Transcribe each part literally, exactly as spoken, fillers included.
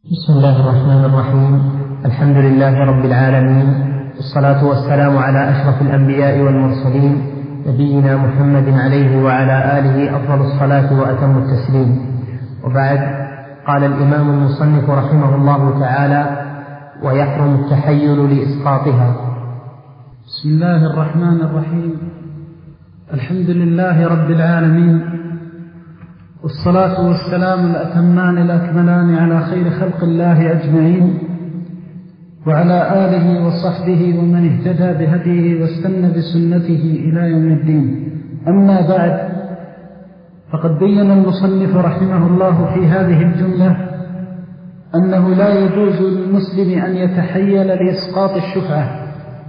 بسم الله الرحمن الرحيم. الحمد لله رب العالمين، والصلاة والسلام على أشرف الأنبياء والمرسلين، نبينا محمد عليه وعلى آله أفضل الصلاة وأتم التسليم. وبعد، قال الإمام المصنف رحمه الله تعالى: ويحرم التحيل لإسقاطها. بسم الله الرحمن الرحيم. الحمد لله رب العالمين، والصلاة والسلام الأتمان الأكملان على خير خلق الله أجمعين، وعلى آله وصحبه ومن اهتدى بهديه واستنى بسنته إلى يوم الدين. أما بعد، فقد بين المصنف رحمه الله في هذه الجملة أنه لا يجوز للمسلم أن يتحيل لإسقاط الشفعة،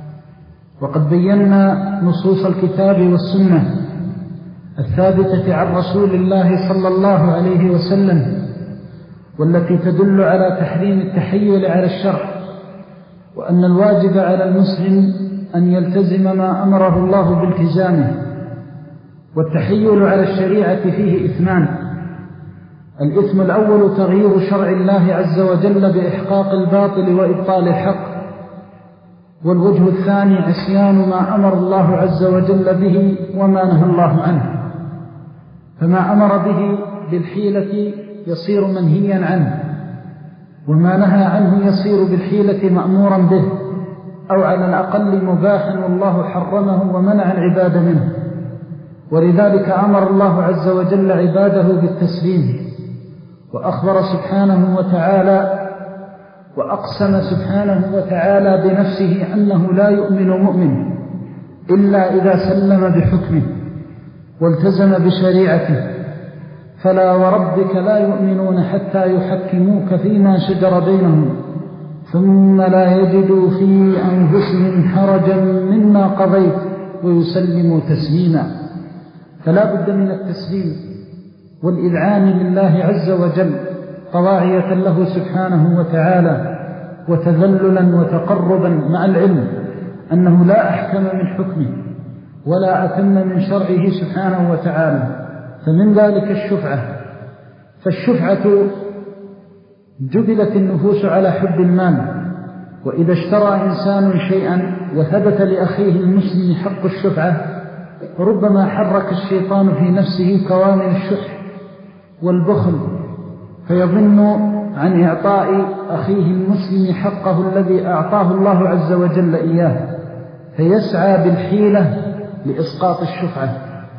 وقد بينا نصوص الكتاب والسنة الثابتة عن رسول الله صلى الله عليه وسلم، والتي تدل على تحريم التحيل على الشرع، وأن الواجب على المسلم أن يلتزم ما أمره الله بالتزامه. والتحيل على الشريعة فيه إثمان: الإثم الأول تغيير شرع الله عز وجل بإحقاق الباطل وإبطال الحق، والوجه الثاني عصيان ما أمر الله عز وجل به وما نهى الله عنه. فما أمر به بالحيلة يصير منهيا عنه، وما نهى عنه يصير بالحيلة مأمورا به، أو على الأقل مباحا والله حرمه ومنع العباد منه. ولذلك أمر الله عز وجل عباده بالتسليم، وأخبر سبحانه وتعالى وأقسم سبحانه وتعالى بنفسه أنه لا يؤمن مؤمن إلا إذا سلم بحكمه والتزم بشريعته. فلا وربك لا يؤمنون حتى يحكموك فيما شجر بينهم ثم لا يجدوا في أنفسهم حرجا مما قضيت ويسلموا تسليما. فلا بد من التسليم والإذعان لله عز وجل طواعية له سبحانه وتعالى، وتذللا وتقربا، مع العلم أنه لا أحكم من حكمه ولا أتم من شرعه سبحانه وتعالى. فمن ذلك الشفعة. فالشفعة جبلت النفوس على حب المال، وإذا اشترى إنسان شيئا وثبت لأخيه المسلم حق الشفعة، ربما حرك الشيطان في نفسه كوامن الشح والبخل، فيظن عن إعطاء أخيه المسلم حقه الذي أعطاه الله عز وجل إياه، فيسعى بالحيلة لإسقاط الشفعة،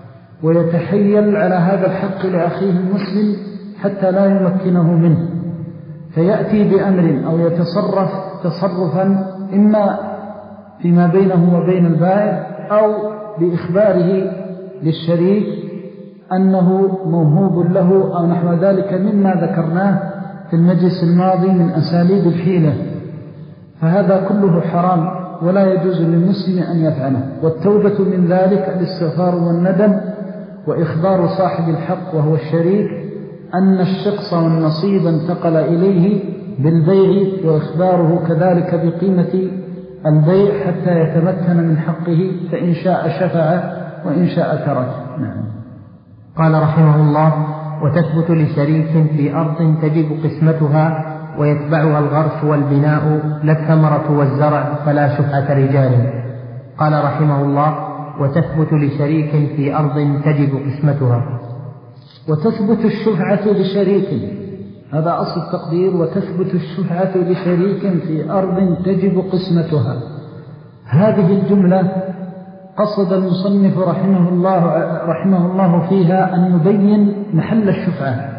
ويتحيل على هذا الحق لأخيه المسلم حتى لا يمكنه منه، فيأتي بأمر أو يتصرف تصرفا إما فيما بينه وبين البائع، أو بإخباره للشريك أنه موهوب له أو نحو ذلك مما ذكرناه في المجلس الماضي من أساليب الحيلة. فهذا كله حرام ولا يجوز للمسلم أن يفعله. والتوبة من ذلك الاستغفار والندم، وإخبار صاحب الحق وهو الشريك أن الشخص والنصيب انتقل إليه بالبيع، وإخباره كذلك بقيمة البيع حتى يتمكن من حقه، فإن شاء شفع وإن شاء ترك. نعم. قال رحمه الله: وتثبت لشريك في أرض تجب قسمتها ويتبعها الغرس والبناء لا الثمرة والزرع فلا شفعة رجال. قال رحمه الله: وتثبت لشريك في أرض تجب قسمتها. وتثبت الشفعة لشريك، هذا أصل التقدير: وتثبت الشفعة لشريك في أرض تجب قسمتها. هذه الجملة قصد المصنف رحمه الله, رحمه الله فيها أن يبين محل الشفعة.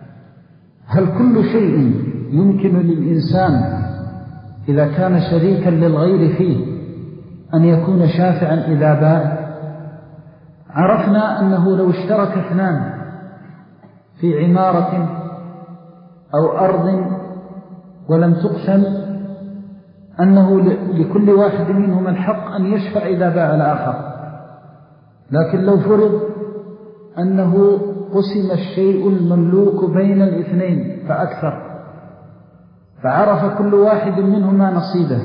هل كل شيء يمكن للإنسان إذا كان شريكا للغير فيه أن يكون شافعا إذا باع؟ عرفنا أنه لو اشترك اثنان في عمارة أو أرض ولم تقسم، أنه لكل واحد منهم الحق أن يشفع إذا باع الآخر. لكن لو فرض أنه قسم الشيء المملوك بين الاثنين فأكثر، فعرف كل واحد منهما نصيبه،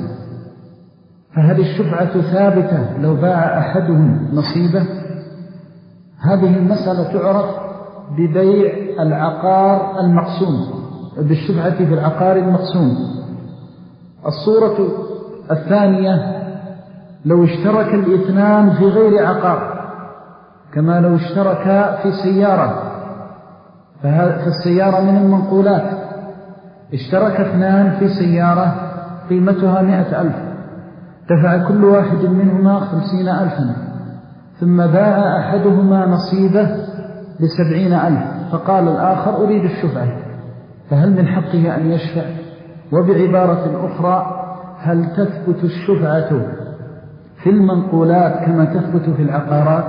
فهل الشفعة ثابتة لو باع أحدهم نصيبه؟ هذه المسألة تعرف ببيع العقار المقسوم، بالشفعة في العقار المقسوم. الصورة الثانية لو اشترك الاثنان في غير عقار، كما لو اشتركا في سيارة، فالسيارة من المنقولات، اشترك اثنان في سيارة قيمتها مئة ألف، دفع كل واحد منهما خمسين ألفا، ثم باع أحدهما نصيبه لسبعين ألف، فقال الآخر أريد الشفعة، فهل من حقه أن يشفع؟ وبعبارة أخرى، هل تثبت الشفعة في المنقولات كما تثبت في العقارات؟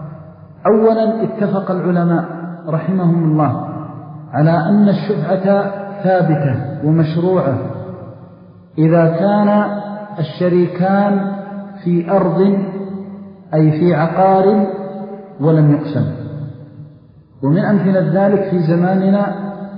أولا اتفق العلماء رحمهم الله على أن الشفعة ثابتة ومشروعة إذا كان الشريكان في أرض أي في عقار ولم يقسم. ومن أمثلة ذلك في زماننا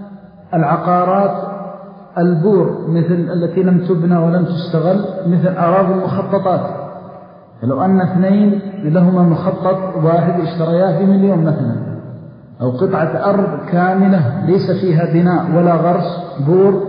العقارات البور مثل التي لم تبنى ولم تستغل، مثل أراضي المخططات، فلو أن اثنين لهما مخطط واحد اشترياه بمليون مثلا، أو قطعة أرض كاملة ليس فيها بناء ولا غرس، بور،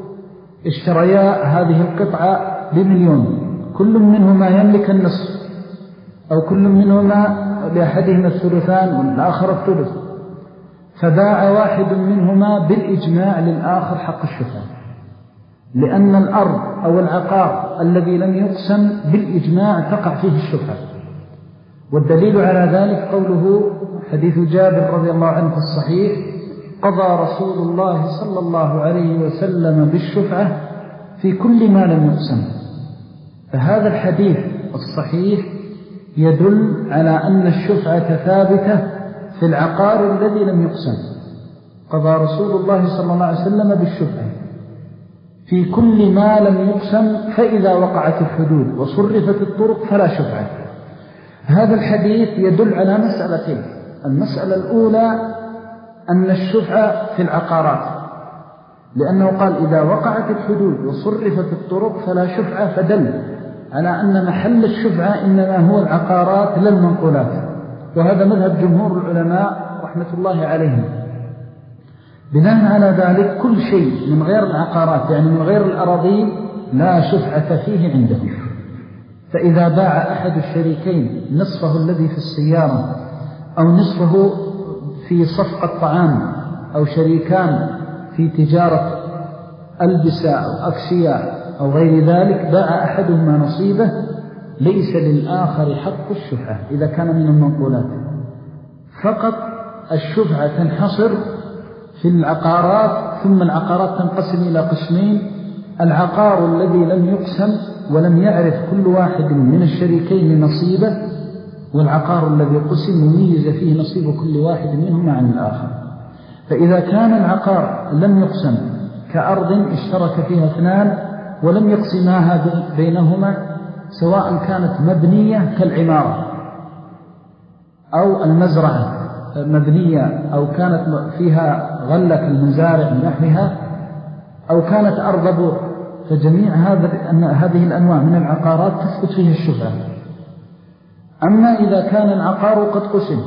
اشتريا هذه القطعة بمليون، كل منهما يملك النصف، أو كل منهما لأحدهما الثلثان والآخر الثلث، فباع واحد منهما بالإجماع للآخر حق الشفعة، لأن الأرض أو العقار الذي لم يقسم بالإجماع تقع فيه الشفعة. والدليل على ذلك قوله حديث جابر رضي الله عنه في الصحيح: قضى رسول الله صلى الله عليه وسلم بالشفعة في كل ما لم يقسم. فهذا الحديث الصحيح يدل على أن الشفعة ثابتة في العقار الذي لم يقسم. قضى رسول الله صلى الله عليه وسلم بالشفعة في كل ما لم يقسم، فإذا وقعت الحدود وصرفت الطرق فلا شفعة. هذا الحديث يدل على مسألتين: المسألة الأولى أن الشفعة في العقارات، لأنه قال إذا وقعت الحدود وصرفت الطرق فلا شفعة، فدل على أن محل الشفعة إنما هو العقارات لا المنقولات. وهذا مذهب جمهور العلماء رحمة الله عليهم. بناء على ذلك كل شيء من غير العقارات، يعني من غير الأراضين، لا شفعة فيه عندهم. فإذا باع أحد الشريكين نصفه الذي في السيارة أو نصفه في صفقة طعام، أو شريكان في تجارة ألبسة أو أكسية أو غير ذلك، باع أحدهما نصيبه، ليس للآخر حق الشفعة إذا كان من المنقولات. فقط الشفعة تنحصر في العقارات، ثم العقارات تنقسم إلى قسمين: العقار الذي لم يقسم ولم يعرف كل واحد من الشريكين نصيبه، والعقار الذي قسم مميز فيه نصيب كل واحد منهما عن الآخر. فإذا كان العقار لم يقسم كأرض اشترك فيها اثنان ولم يقسماها بينهما، سواء كانت مبنية كالعمارة أو المزرعة مبنية، أو كانت فيها غلة كالمزارع نحوها، أو كانت أرض بور، فجميع هذه الأنواع من العقارات تثبت فيها الشفعة. أما إذا كان العقار قد قسم،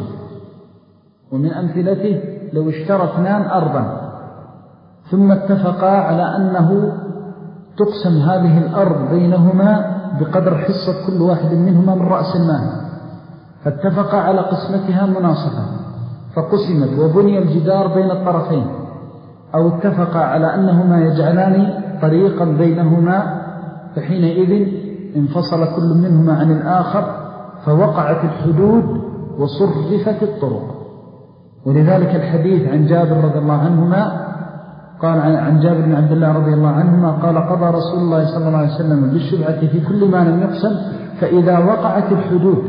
ومن أمثلته لو اشترى اثنان أرضا ثم اتفقا على أنه تقسم هذه الأرض بينهما بقدر حصة كل واحد منهما من رأس المال، فاتفقا على قسمتها مناصفة فقسمت وبني الجدار بين الطرفين، أو اتفقا على أنهما يجعلان طريقا بينهما، فحينئذ انفصل كل منهما عن الآخر فوقعت الحدود وصرفت الطرق. ولذلك الحديث عن جابر رضي الله عنهما قال عن جابر بن عبد الله رضي الله عنهما قال: قضى رسول الله صلى الله عليه وسلم بالشفعة في كل ما لم يقسم، فإذا وقعت الحدود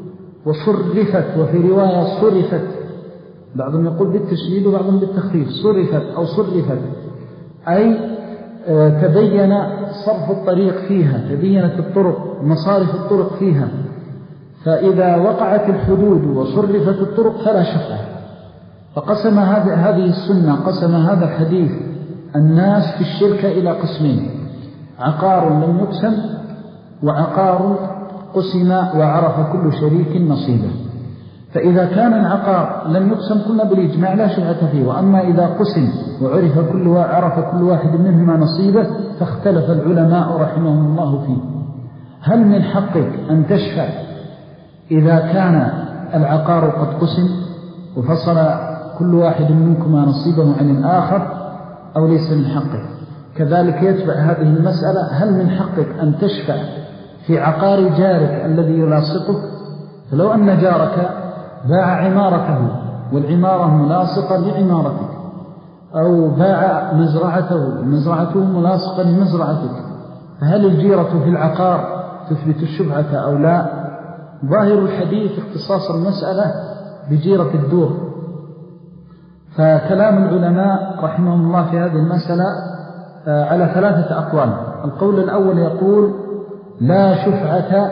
وصرفت، وفي رواية صرفت، بعضهم يقول بالتشديد وبعضهم بالتخفيف، صرفت أو صرفت، أي تبين صرف الطريق فيها، تبينت الطرق مصارف الطرق فيها، فإذا وقعت الحدود وصرفت الطرق فلا شفعة. فقسم هذه السنة، قسم هذا الحديث الناس في الشركة إلى قسمين: عقار لم يقسم، وعقار قسم وعرف كل شريك نصيبه. فإذا كان العقار لم يقسم قلنا بالإجماع لا شفعة فيه، وأما إذا قسم وعرف كل عرف كل واحد منهما نصيبه، فاختلف العلماء رحمهم الله فيه. هل من حقك أن تشفع إذا كان العقار قد قسم وفصل كل واحد منكما نصيبه عن الآخر، أو ليس من حقك؟ كذلك يتبع هذه المسألة، هل من حقك أن تشفع في عقار جارك الذي يلاصقك؟ فلو أن جارك باع عمارته والعمارة ملاصقة لعمارتك، أو باع مزرعته مزرعته ملاصقة لمزرعتك، فهل الجيرة في العقار تثبت الشفعة أو لا؟ ظاهر الحديث اختصاص المسألة بجيرة الدور. فكلام العلماء رحمهم الله في هذه المسألة على ثلاثة أقوال. القول الأول يقول لا شفعة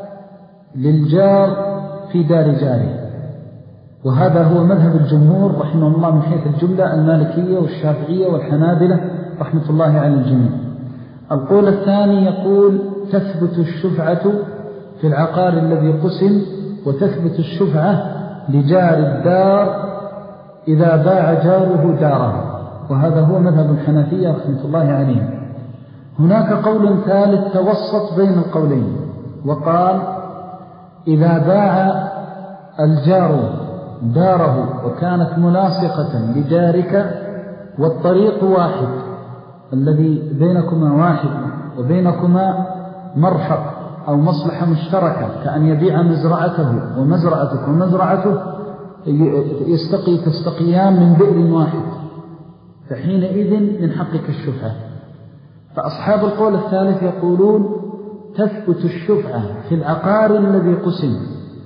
للجار في دار جاره، وهذا هو مذهب الجمهور رحمه الله من حيث الجملة، المالكية والشافعية والحنابلة رحمة الله على الجميع. القول الثاني يقول تثبت الشفعة في العقار الذي قسم، وتثبت الشفعة لجار الدار إذا باع جاره داره، وهذا هو مذهب الحنفية رحمة الله عليهم. هناك قول ثالث توسط بين القولين، وقال إذا باع الجار داره وكانت ملاصقة لجارك والطريق واحد، الذي بينكما واحد وبينكما مرفق أو مصلحة مشتركة، كأن يبيع مزرعته ومزرعتك ومزرعته يستقي تستقيان من بئر واحد، فحينئذ من حقك الشفعة. فأصحاب القول الثالث يقولون تثبت الشفعة في العقار الذي قسم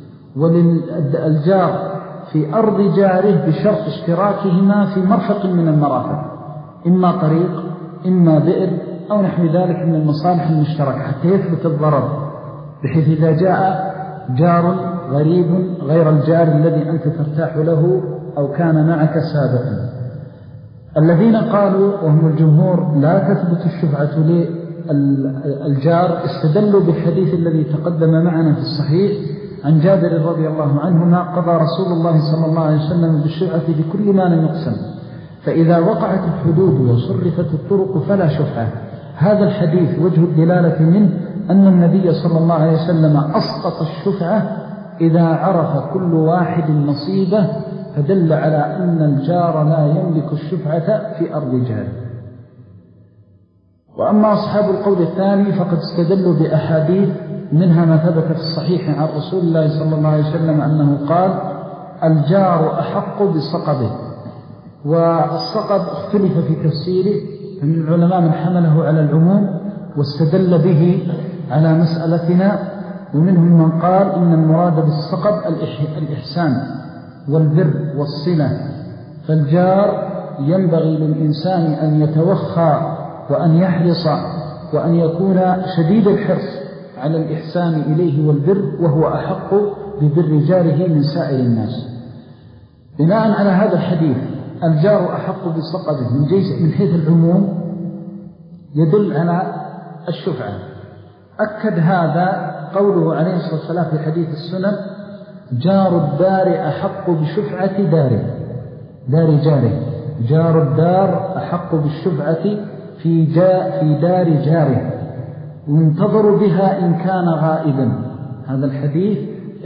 وللجار في أرض جاره بشرط اشتراكهما في مرفق من المرافق، إما طريق إما بئر أو نحو ذلك من المصالح المشتركة، حتى يثبت الضرر، بحيث إذا جاء جار غريب غير الجار الذي أنت ترتاح له أو كان معك سابقا. الذين قالوا وهم الجمهور لا تثبت الشفعة للجار استدلوا بالحديث الذي تقدم معنا في الصحيح عن جابر رضي الله عنهما قضى رسول الله صلى الله عليه وسلم بالشفعة بكل ما لم يقسم، فإذا وقعت الحدود وصرفت الطرق فلا شفعة. هذا الحديث وجه الدلالة منه أن النبي صلى الله عليه وسلم أسقط الشفعة إذا عرف كل واحد نصيبه، فدل على أن الجار لا يملك الشفعة في أرض جاره. وأما أصحاب القول الثاني فقد استدلوا بأحاديث، منها ما ثبت في الصحيح عن رسول الله صلى الله عليه وسلم أنه قال الجار أحق بصقبه، والصقب اختلف في تفسيره، فمن العلماء من حمله على العموم واستدل به على مسألتنا، ومنهم من قال إن المراد بالصقب الإحسان والبر والصلة، فالجار ينبغي للإنسان أن يتوخى وأن يحرص وأن يكون شديد الحرص على الإحسان إليه والبر، وهو أحق ببر جاره من سائر الناس. بناء على هذا الحديث الجار أحق بصقبه من, من حيث العموم يدل على الشفعة. أكد هذا قوله عليه الصلاة والسلام في حديث السنن جار الدار أحق بشفعة داره، دار جاره، جار الدار أحق بالشفعة في, جا في دار جاره ينتظر بها إن كان غائبا. هذا الحديث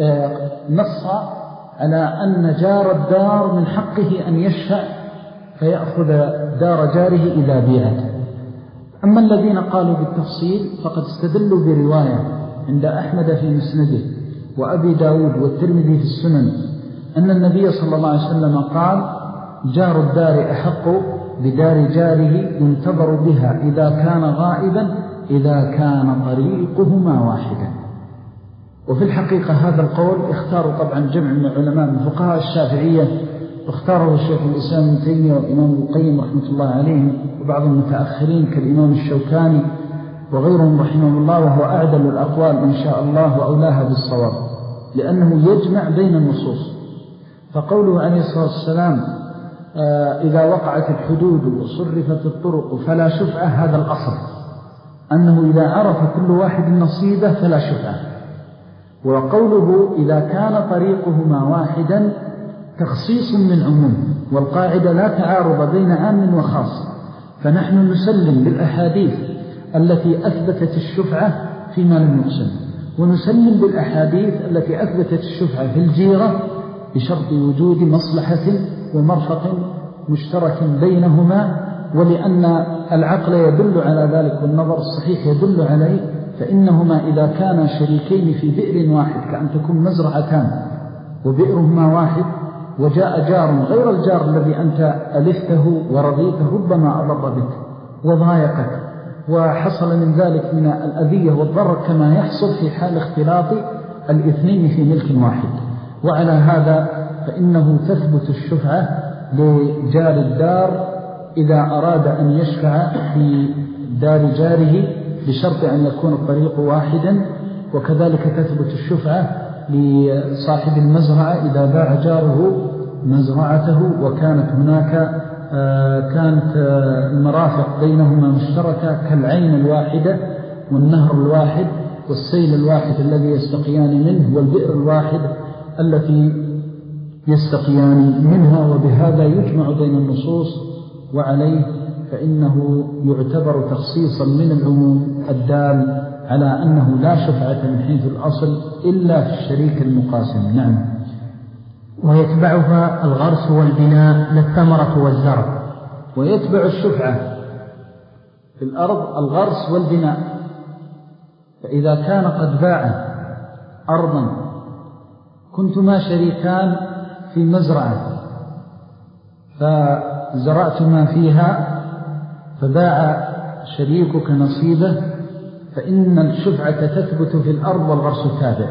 نص على أن جار الدار من حقه أن يشفع فيأخذ دار جاره إذا بيعت. أما الذين قالوا بالتفصيل فقد استدلوا برواية عند أحمد في مسنده وأبي داود والترمذي في السنن أن النبي صلى الله عليه وسلم قال جار الدار أحق بدار جاره ينتظر بها إذا كان غائبا إذا كان طريقهما واحدا. وفي الحقيقة هذا القول اختاروا طبعا جمع من العلماء من فقهاء الشافعية، واختاره الشيخ الإسلام ابن تيمية والإمام القيم رحمة الله عليهم وبعض المتأخرين كالإمام الشوكاني وغيرهم رحمه الله، وهو أعدل الأقوال إن شاء الله وأولاها بالصواب، لأنه يجمع بين النصوص. فقوله عليه الصلاة والسلام آه إذا وقعت الحدود وصرفت الطرق فلا شفعة، هذا الأصل أنه إذا عرف كل واحد نصيبه فلا شفعة. وقوله إذا كان طريقهما واحدا تخصيص من عموم، والقاعدة لا تعارض بين عام وخاص، فنحن نسلم بالأحاديث التي أثبتت الشفعة فيما لم يقسم، ونسلم بالأحاديث التي أثبتت الشفعة في الجيرة بشرط وجود مصلحة ومرفق مشترك بينهما، ولأن العقل يدل على ذلك والنظر الصحيح يدل عليه، فإنهما إذا كانا شريكين في بئر واحد كأن تكون مزرعتان وبئرهما واحد، وجاء جار غير الجار الذي أنت ألفته ورضيته ربما أضر بك وضايقك، وحصل من ذلك من الأذية والضرر كما يحصل في حال اختلاط الاثنين في ملك واحد. وعلى هذا فإنه تثبت الشفعة لجار الدار إذا أراد أن يشفع في دار جاره بشرط أن يكون الطريق واحدا، وكذلك تثبت الشفعة لصاحب المزرعة إذا باع جاره مزرعته وكانت هناك كانت المرافق بينهما مشتركة كالعين الواحدة والنهر الواحد والسيل الواحد الذي يستقيان منه والبئر الواحد التي يستقيان منها، وبهذا يجمع بين النصوص، وعليه فإنه يعتبر تخصيصا من العموم الدال على أنه لا شفعة من حيث الأصل إلا في الشريك المقاسم. نعم. ويتبعها الغرس والبناء للثمرة والزرع. ويتبع الشفعة في الأرض الغرس والبناء، فإذا كان قد باع أرضا كنتما شريكان في مزرعة فزرعتما فيها فباع شريكك نصيبه، فإن الشفعة تثبت في الأرض والغرس تابع.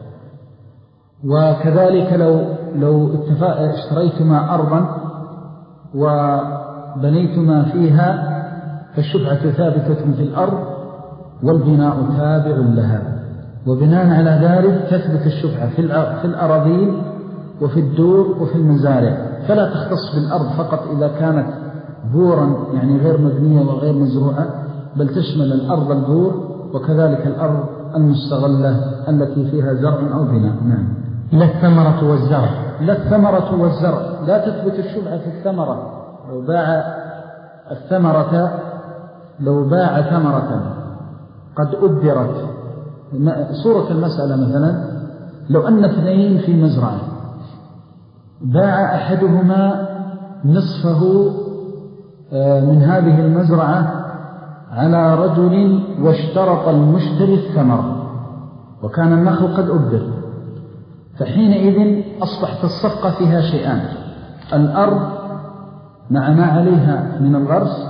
وكذلك لو لو اشتريتما أرضا وبنيتما فيها فالشفعة ثابتة في الأرض والبناء تابع لها، وبناء على ذلك تثبت الشفعة في الأراضين وفي الدور وفي المزارع، فلا تختص بالأرض فقط إذا كانت بورا يعني غير مبنية وغير مزروعة، بل تشمل الأرض البور وكذلك الأرض المستغلة التي فيها زرع أو بناء. نعم. لا الثمرة والزرع. لا الثمرة والزرع لا تثبت الشفعة في الثمرة. لو باع الثمرة لو باع ثمرة قد أبدرت، صورة المسألة مثلا لو أن اثنين في مزرعة باع أحدهما نصفه من هذه المزرعة على رجل واشترط المشتري الثمر وكان النخل قد أبدر، فحينئذ أصبحت الصفقة فيها شيئان: الأرض مع ما عليها من الغرس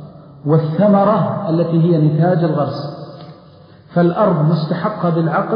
والثمرة التي هي نتاج الغرس، فالأرض مستحقة بالعقد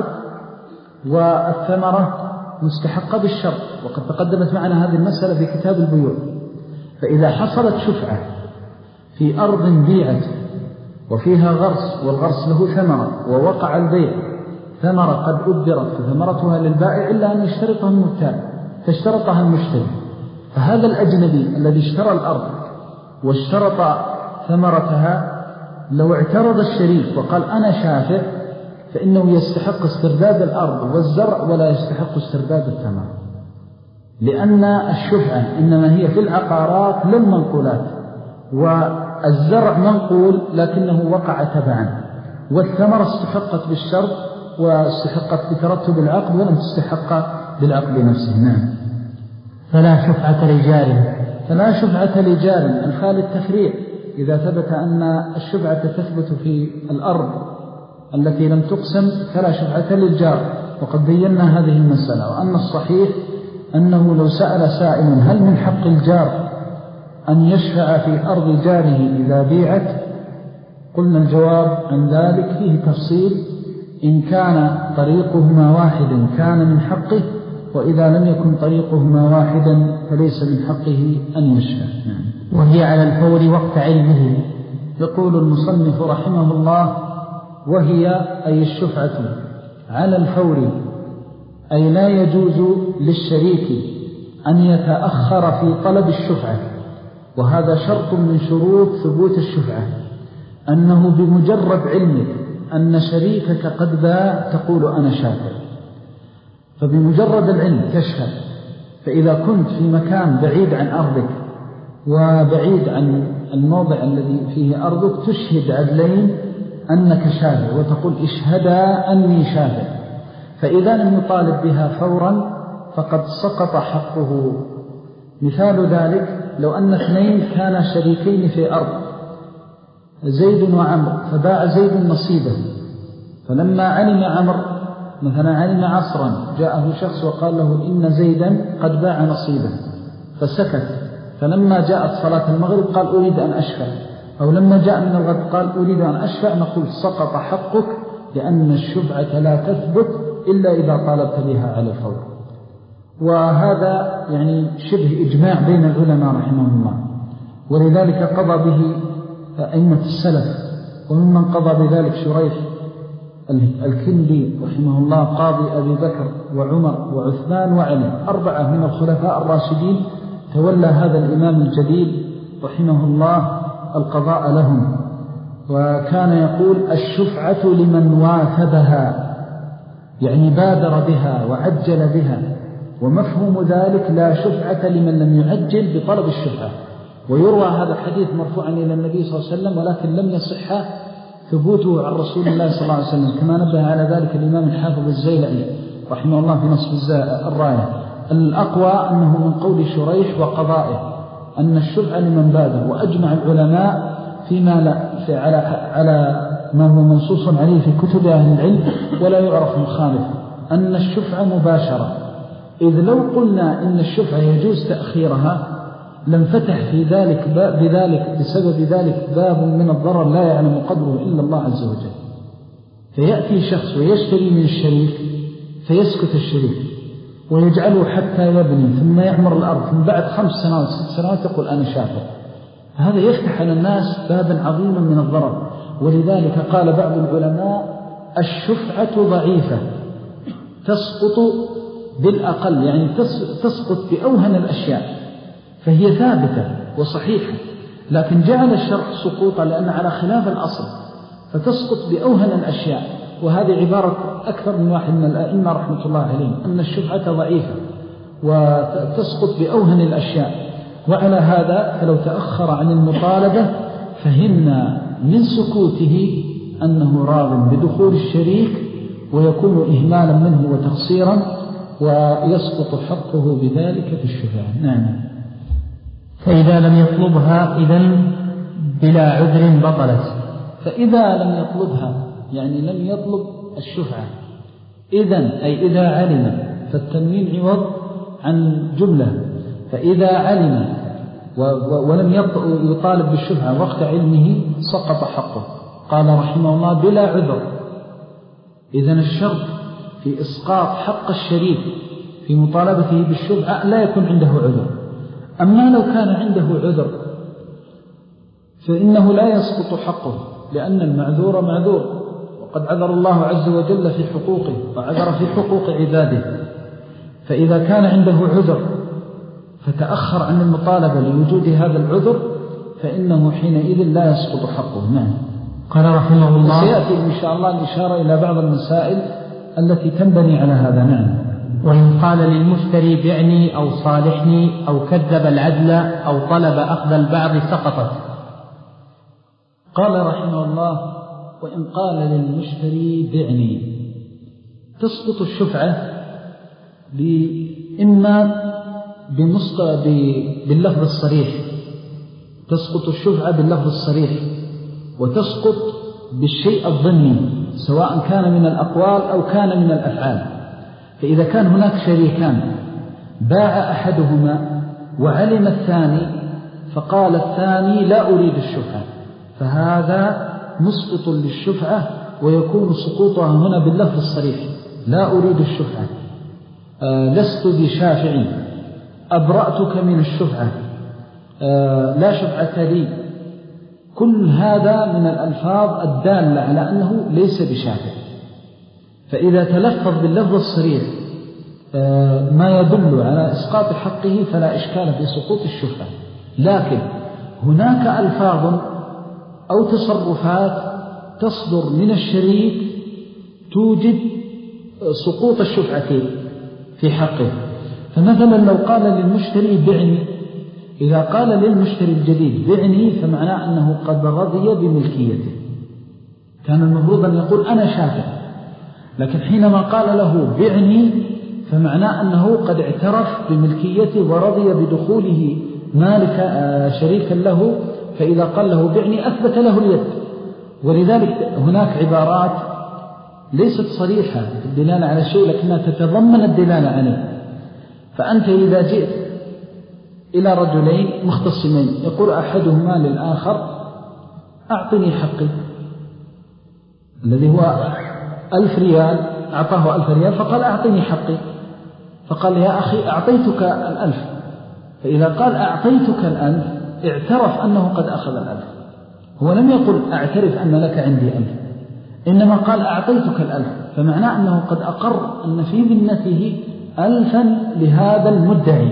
والثمرة مستحقة بالشرط، وقد تقدمت معنا هذه المسألة في كتاب البيوع. فإذا حصلت شفعة في أرض بيعت وفيها غرس والغرس له ثمرة ووقع البيع ثمرة قد أبدرت فثمرتها للبائع إلا أن يشترطها المبتاع فاشترطها المشتري، فهذا الأجنبي الذي اشترى الأرض واشترط ثمرتها لو اعترض الشريك وقال أنا شافع فإنه يستحق استرداد الأرض والزرع ولا يستحق استرداد الثمر، لأن الشفعة إنما هي في العقارات للمنقولات، والزرع منقول لكنه وقع تبعا، والثمرة استحقت بالشرط واستحقت بترتب العقد ولم تستحق بالعقد نفسه. نعم. فلا شفعة لجار. فلا شفعة لجار الخال التفريع إذا ثبت أن الشفعة تثبت في الأرض التي لم تقسم فلا شفعة للجار، وقد بينا هذه المسألة، وأن الصحيح أنه لو سأل سائل هل من حق الجار أن يشفع في أرض جاره إذا بيعت، قلنا الجواب عن ذلك فيه تفصيل: إن كان طريقهما واحدا كان من حقه، وإذا لم يكن طريقهما واحدا فليس من حقه أن يشفع. وهي على الفور وقت علمه. يقول المصنف رحمه الله: وهي أي الشفعة على الفور، أي لا يجوز للشريك أن يتأخر في طلب الشفعة، وهذا شرط من شروط ثبوت الشفعة، أنه بمجرد علمك أن شريكك قد باع تقول أنا شافع، فبمجرد العلم تشهد، فإذا كنت في مكان بعيد عن أرضك وبعيد عن الموضع الذي فيه أرضك تشهد عدلين أنك شافع وتقول اشهدا أني شافع. فإذا لم يطالب بها فورا فقد سقط حقه. مثال ذلك لو أن اثنين كانا شريكين في أرض، زيد وعمر، فباع زيد نصيبه، فلما علم عمر مثلا علم عصرا جاءه شخص وقال له إن زيدا قد باع نصيبه فسكت، فلما جاءت صلاة المغرب قال أريد أن أشفع، أو لما جاء من الغد قال أريد أن أشفع، نقول سقط حقك لأن الشفعة لا تثبت إلا إذا طالبت بها على الفور. وهذا يعني شبه إجماع بين العلماء رحمهم الله، ولذلك قضى به أئمة السلف، وممن قضى بذلك شريح الكندي رحمه الله قاضي أبي بكر وعمر وعثمان وعلي، أربعة من الخلفاء الراشدين تولى هذا الإمام الجليل رحمه الله القضاء لهم. وكان يقول الشفعة لمن واثبها، يعني بادر بها وعجل بها، ومفهوم ذلك لا شفعة لمن لم يعجل بطلب الشفعة. ويروى هذا الحديث مرفوعا إلى النبي صلى الله عليه وسلم، ولكن لم يصح ثبوته عن رسول الله صلى الله عليه وسلم، كما نبه على ذلك الإمام الحافظ الزيلعي رحمه الله في نصب الراية. الأقوى أنه من قول شريح وقضائه أن الشفعة لمن بادر، وأجمع العلماء فيما لا في على على ما هو منصوص عليه في كتب أهل العلم ولا يعرف مخالف، أن الشفعة مباشرة. إذ لو قلنا إن الشفعة يجوز تأخيرها لم فتح في ذلك بذلك بسبب ذلك باب من الضرر لا يعلم قدره إلا الله عز وجل. فيأتي شخص ويشتري من الشريك فيسكت الشريك ويجعله حتى يبني ثم يعمر الأرض، ثم بعد خمس سنوات ست سنوات يقول أنا شافع. هذا يفتح على الناس بابا عظيما من الضرر. ولذلك قال بعض العلماء الشفعة ضعيفة تسقط بالأقل، يعني تسقط بأوهن الأشياء، فهي ثابتة وصحيحة، لكن جعل الشرع سقوطا لأن على خلاف الأصل، فتسقط بأوهن الأشياء. وهذه عبارة أكثر من واحد من الأئمة رحمة الله عليهم أن الشفعة ضعيفة وتسقط بأوهن الأشياء. وعلى هذا فلو تأخر عن المطالبة فهمنا من سكوته أنه راض بدخول الشريك، ويكون إهمالا منه وتقصيرا، ويسقط حقه بذلك في الشفاعة. نعم. فإذا لم يطلبها إذن بلا عذر بطلت. فإذا لم يطلبها يعني لم يطلب الشفعة، إذن أي إذا علم، فالتنوين عوض عن جملة. فإذا علم ولم يطالب بالشفعة وقت علمه سقط حقه. قال رحمه الله بلا عذر. إذن الشرط في إسقاط حق الشريك في مطالبته بالشفعة لا يكون عنده عذر. أما لو كان عنده عذر فإنه لا يسقط حقه، لأن المعذور معذور، وقد عذر الله عز وجل في حقوقه وعذر في حقوق عباده. فإذا كان عنده عذر فتأخر عن المطالبة لوجود هذا العذر فإنه حينئذ لا يسقط حقه. نعم. قال رحمه الله سيأتي إن شاء الله الإشارة إلى بعض المسائل التي تنبني على هذا. نعم. وإن قال للمشتري بعني أو صالحني أو كذب العدل أو طلب أخذ البعض سقطت. قال رحمه الله وإن قال للمشتري بعني، تسقط الشفعة إما باللفظ الصريح، تسقط الشفعة باللفظ الصريح، وتسقط بالشيء الظني سواء كان من الأقوال أو كان من الأفعال. فإذا كان هناك شريكان باع أحدهما وعلم الثاني فقال الثاني لا أريد الشفعة، فهذا مسقط للشفعة، ويكون سقوطها هنا باللفظ الصريح لا أريد الشفعة، آه لست بشافع، أبرأتك من الشفعة، آه لا شفعة لي. كل هذا من الألفاظ الدالة على أنه ليس بشافع. فإذا تلفظ باللفظ الصريح آه ما يدل على إسقاط حقه فلا إشكال في سقوط الشفعة. لكن هناك ألفاظ أو تصرفات تصدر من الشريك توجد سقوط الشفعة في حقه. فمثلا لو قال للمشتري بعني، إذا قال للمشتري الجديد بعني فمعناه أنه قد رضي بملكيته، كان المفروض أن يقول أنا شافع، لكن حينما قال له بعني فمعناه أنه قد اعترف بملكيته ورضي بدخوله مالك شريكا له، فإذا قال له بعني أثبت له اليد. ولذلك هناك عبارات ليست صريحة في الدلالة على شيء لكنها تتضمن الدلالة عليه. فأنت إذا جئت إلى رجلين مختصمين يقول أحدهما للآخر أعطني حقي الذي هو ألف ريال، أعطاه ألف ريال فقال أعطني حقي، فقال يا أخي أعطيتك الألف، فإذا قال أعطيتك الألف اعترف أنه قد أخذ الألف، هو لم يقل أعترف أن لك عندي ألف، إنما قال أعطيتك الألف، فمعناه أنه قد أقر أن في ذمته ألفا لهذا المدعي،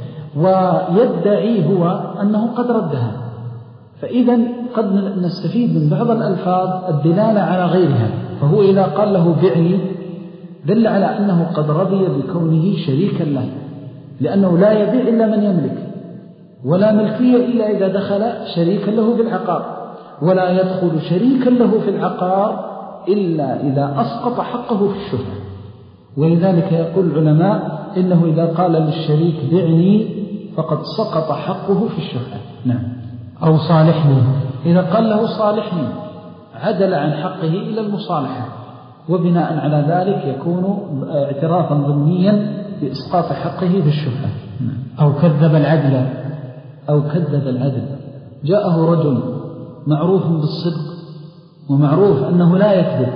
ويدعي هو أنه قد ردها. فإذا قد نستفيد من بعض الألفاظ الدلالة على غيرها. فهو إذا قال له بعني دل على أنه قد رضي بكونه شريكا له، لأنه لا يبيع إلا من يملك، ولا ملكية إلا إذا دخل شريكا له بالعقار، ولا يدخل شريكا له في العقار إلا إذا أسقط حقه في الشفعة. ولذلك يقول العلماء إنه إذا قال للشريك بعني فقد سقط حقه في الشفعة. نعم. أو صالحني، إذا قال له صالحني عدل عن حقه إلى المصالحة، وبناء على ذلك يكون اعترافا ضمنيا بإسقاط حقه في الشفعة. نعم. أو كذب العدل، أو كذب العدل، جاءه رجل معروف بالصدق ومعروف أنه لا يكذب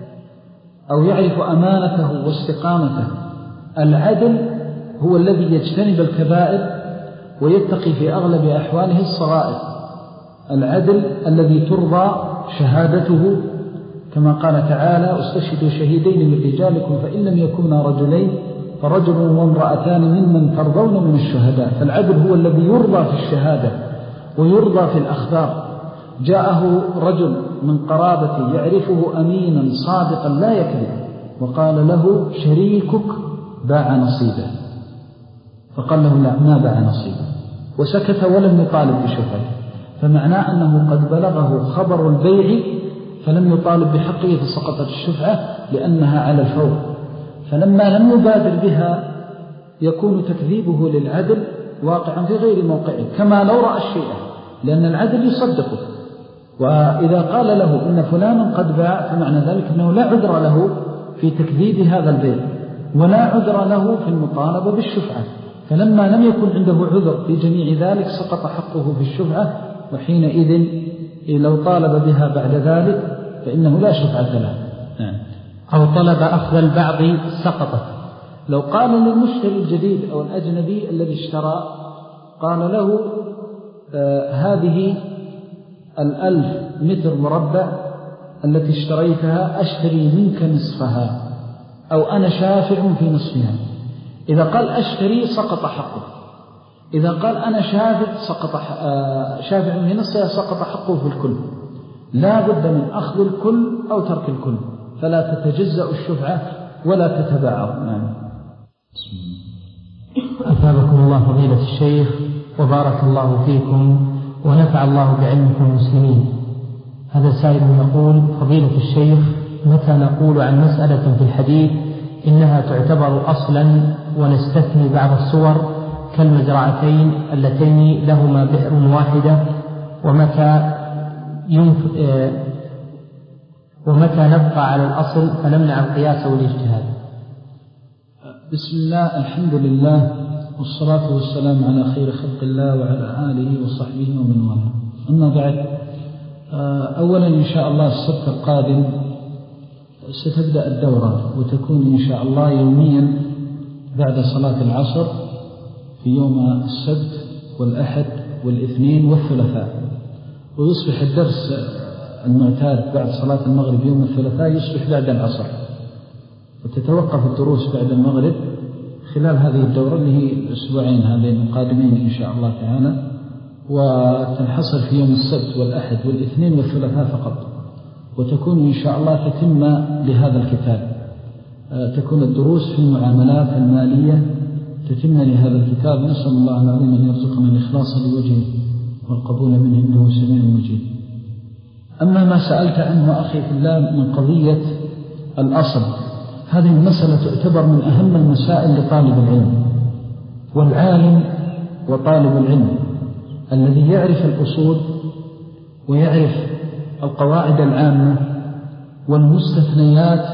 أو يعرف أمانته واستقامته. العدل هو الذي يجتنب الكبائر ويتقي في أغلب أحواله الصغائر، العدل الذي ترضى شهادته، كما قال تعالى استشهدوا شهيدين من رجالكم فإن لم يكونا رجلين فرجل وامرأتان ممن ترضون من الشهداء. فالعدل هو الذي يرضى في الشهادة ويرضى في الأخبار. جاءه رجل من قرابته يعرفه أمينا صادقا لا يكذب، وقال له شريكك باع نصيبه، فقال له لا ما باع نصيبه، وسكت ولم يطالب بشفعه، فمعناه أنه قد بلغه خبر البيع فلم يطالب بحقه فسقطت الشفعة لأنها على الفور. فلما لم يبادر بها يكون تكذيبه للعدل واقعا في غير موقعه، كما لو رأى الشيء، لأن العدل يصدقه. وإذا قال له إن فلانا قد باع فمعنى ذلك أنه لا عذر له في تكذيب هذا البيع ولا عذر له في المطالبة بالشفعة. فلما لم يكن عنده عذر في جميع ذلك سقط حقه في الشفعة، وحينئذ لو طالب بها بعد ذلك فإنه لا شفعة له. أو طلب أخذ البعض سقطت. لو قال للمشتري الجديد أو الأجنبي الذي اشترى قال له آه هذه الألف متر مربع التي اشتريتها أشتري منك نصفها أو أنا شافع في نصفها. إذا قال أشتري سقط حقه، إذا قال أنا شافع سقط آه شافع في نصفها سقط حقه في الكل. لا بد من أخذ الكل أو ترك الكل، فلا تتجزأ الشفعة ولا تتباعد. نعم. أثابكم الله فضيلة الشيخ وبارك الله فيكم ونفع الله بعلمكم المسلمين. هذا سائل يقول فضيلة الشيخ متى نقول عن مسألة في الحديث إنها تعتبر أصلا ونستثني بعض الصور كالمزرعتين اللتين لهما بئر واحدة، ومتى ينف... ومتى نبقى على الأصل فنمنع القياس والاجتهاد؟ بسم الله، الحمد لله، والصلاة والسلام على خير خلق الله وعلى آله وصحبه ومن والاه. أما بعد، أولا إن شاء الله السبت القادم ستبدأ الدورة وتكون إن شاء الله يوميا بعد صلاة العصر في يوم السبت والأحد والاثنين والثلاثاء، ويصبح الدرس المعتاد بعد صلاة المغرب يوم الثلاثاء يصبح بعد العصر، وتتوقف الدروس بعد المغرب خلال هذه الدورة اللي هي الأسبوعين هذين القادمين إن شاء الله تعالى، وتنحصر في يوم السبت والأحد والاثنين والثلاثاء فقط، وتكون إن شاء الله تتمة لهذا الكتاب. تكون الدروس في المعاملات المالية تتم لهذا الكتاب. نسأل الله العظيم أن يرزقنا الإخلاص لوجهه والقبول منه إنه سميع مجيب. أما ما سألت عنه أخي في الله من قضية الأصل، هذه المسألة تعتبر من أهم المسائل لطالب العلم، والعالم وطالب العلم الذي يعرف الأصول ويعرف القواعد العامة والمستثنيات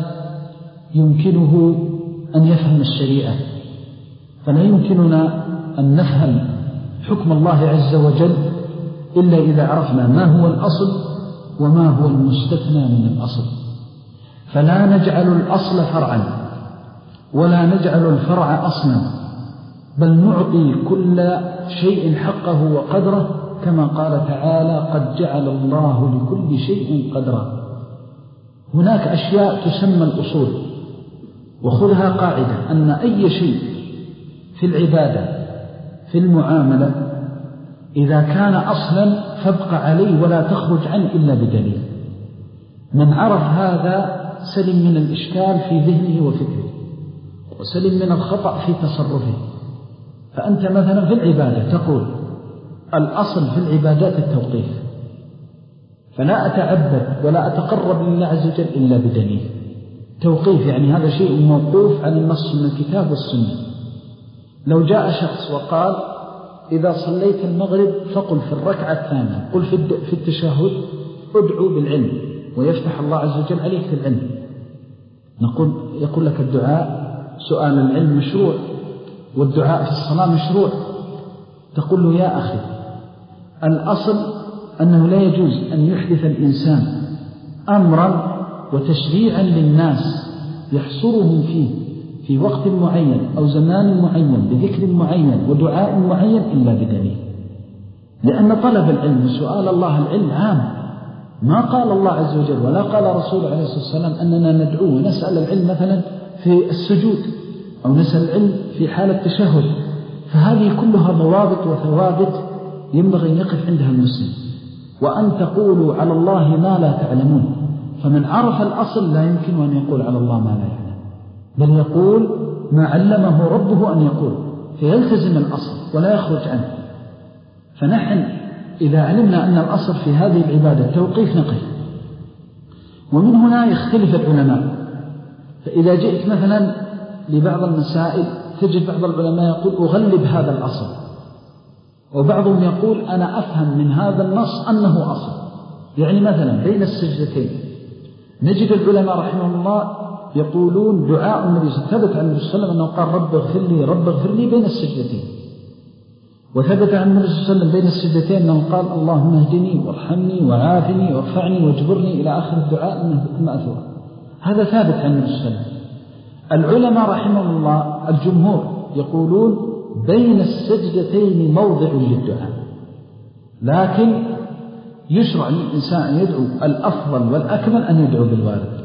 يمكنه أن يفهم الشريعة. فلا يمكننا أن نفهم حكم الله عز وجل إلا إذا عرفنا ما هو الأصل وما هو المستثنى من الأصل. فلا نجعل الأصل فرعا ولا نجعل الفرع أصلا، بل نعطي كل شيء حقه وقدره، كما قال تعالى: قد جعل الله لكل شيء قدرا. هناك أشياء تسمى الأصول، وخذها قاعدة أن أي شيء في العبادة في المعاملة إذا كان أصلا فابق عليه ولا تخرج عنه إلا بدليل. من عرف هذا سلم من الإشكال في ذهنه وفكره، وسلم من الخطأ في تصرفه. فأنت مثلا في العبادة تقول الأصل في العبادات التوقيف، فلا أتعبد ولا أتقرب لله عز وجل إلا بدليل. توقيف يعني هذا شيء موقوف عن النص من الكتاب والسنة. لو جاء شخص وقال: إذا صليت المغرب فقل في الركعة الثانية، قل في التشهد ادعو بالعلم ويفتح الله عز وجل عليك في العلم، نقول يقول لك الدعاء سؤال العلم مشروع، والدعاء في الصلاة مشروع. تقول له: يا أخي، الأصل أنه لا يجوز أن يحدث الإنسان أمرا وتشريعا للناس يحصرهم فيه في وقت معين أو زمان معين بذكر معين ودعاء معين إلا بدليل. لأن طلب العلم وسؤال الله العلم عام. ما قال الله عز وجل ولا قال رسول عليه الصلاة والسلام أننا ندعو ونسأل العلم مثلا في السجود أو نسأل العلم في حالة التشهد. فهذه كلها ضوابط وثوابت ينبغي أن يقف عندها المسلم. وأن تقولوا على الله ما لا تعلمون، فمن عرف الأصل لا يمكن أن يقول على الله ما لا يعلم، بل يقول ما علمه ربه أن يقول، فيلتزم الأصل ولا يخرج عنه. فنحن إذا علمنا أن الأصل في هذه العبادة توقيف نقف. ومن هنا يختلف العلماء. فإذا جئت مثلا لبعض المسائل تجد بعض العلماء يقول أغلب هذا الأصل، وبعضهم يقول أنا أفهم من هذا النص أنه أصل. يعني مثلا بين السجدتين نجد العلماء رحمه الله يقولون دعاء النبي صلى الله عليه وسلم ثبت عن النبي صلى الله عليه وسلم أنه قال رب اغفر لي رب اغفر لي بين السجدتين، وثبت عن النبي صلى الله عليه وسلم بين السجدتين أنه قال اللهم اهدني وارحمني وعافني وارفعني واجبرني إلى آخر الدعاء من المأثور. هذا ثابت عن النبي صلى الله عليه وسلم. العلماء رحمهم الله الجمهور يقولون بين السجدتين موضع للدعاء، لكن يشرع للإنسان أن يدعو الأفضل والأكمل أن يدعو بالوارد.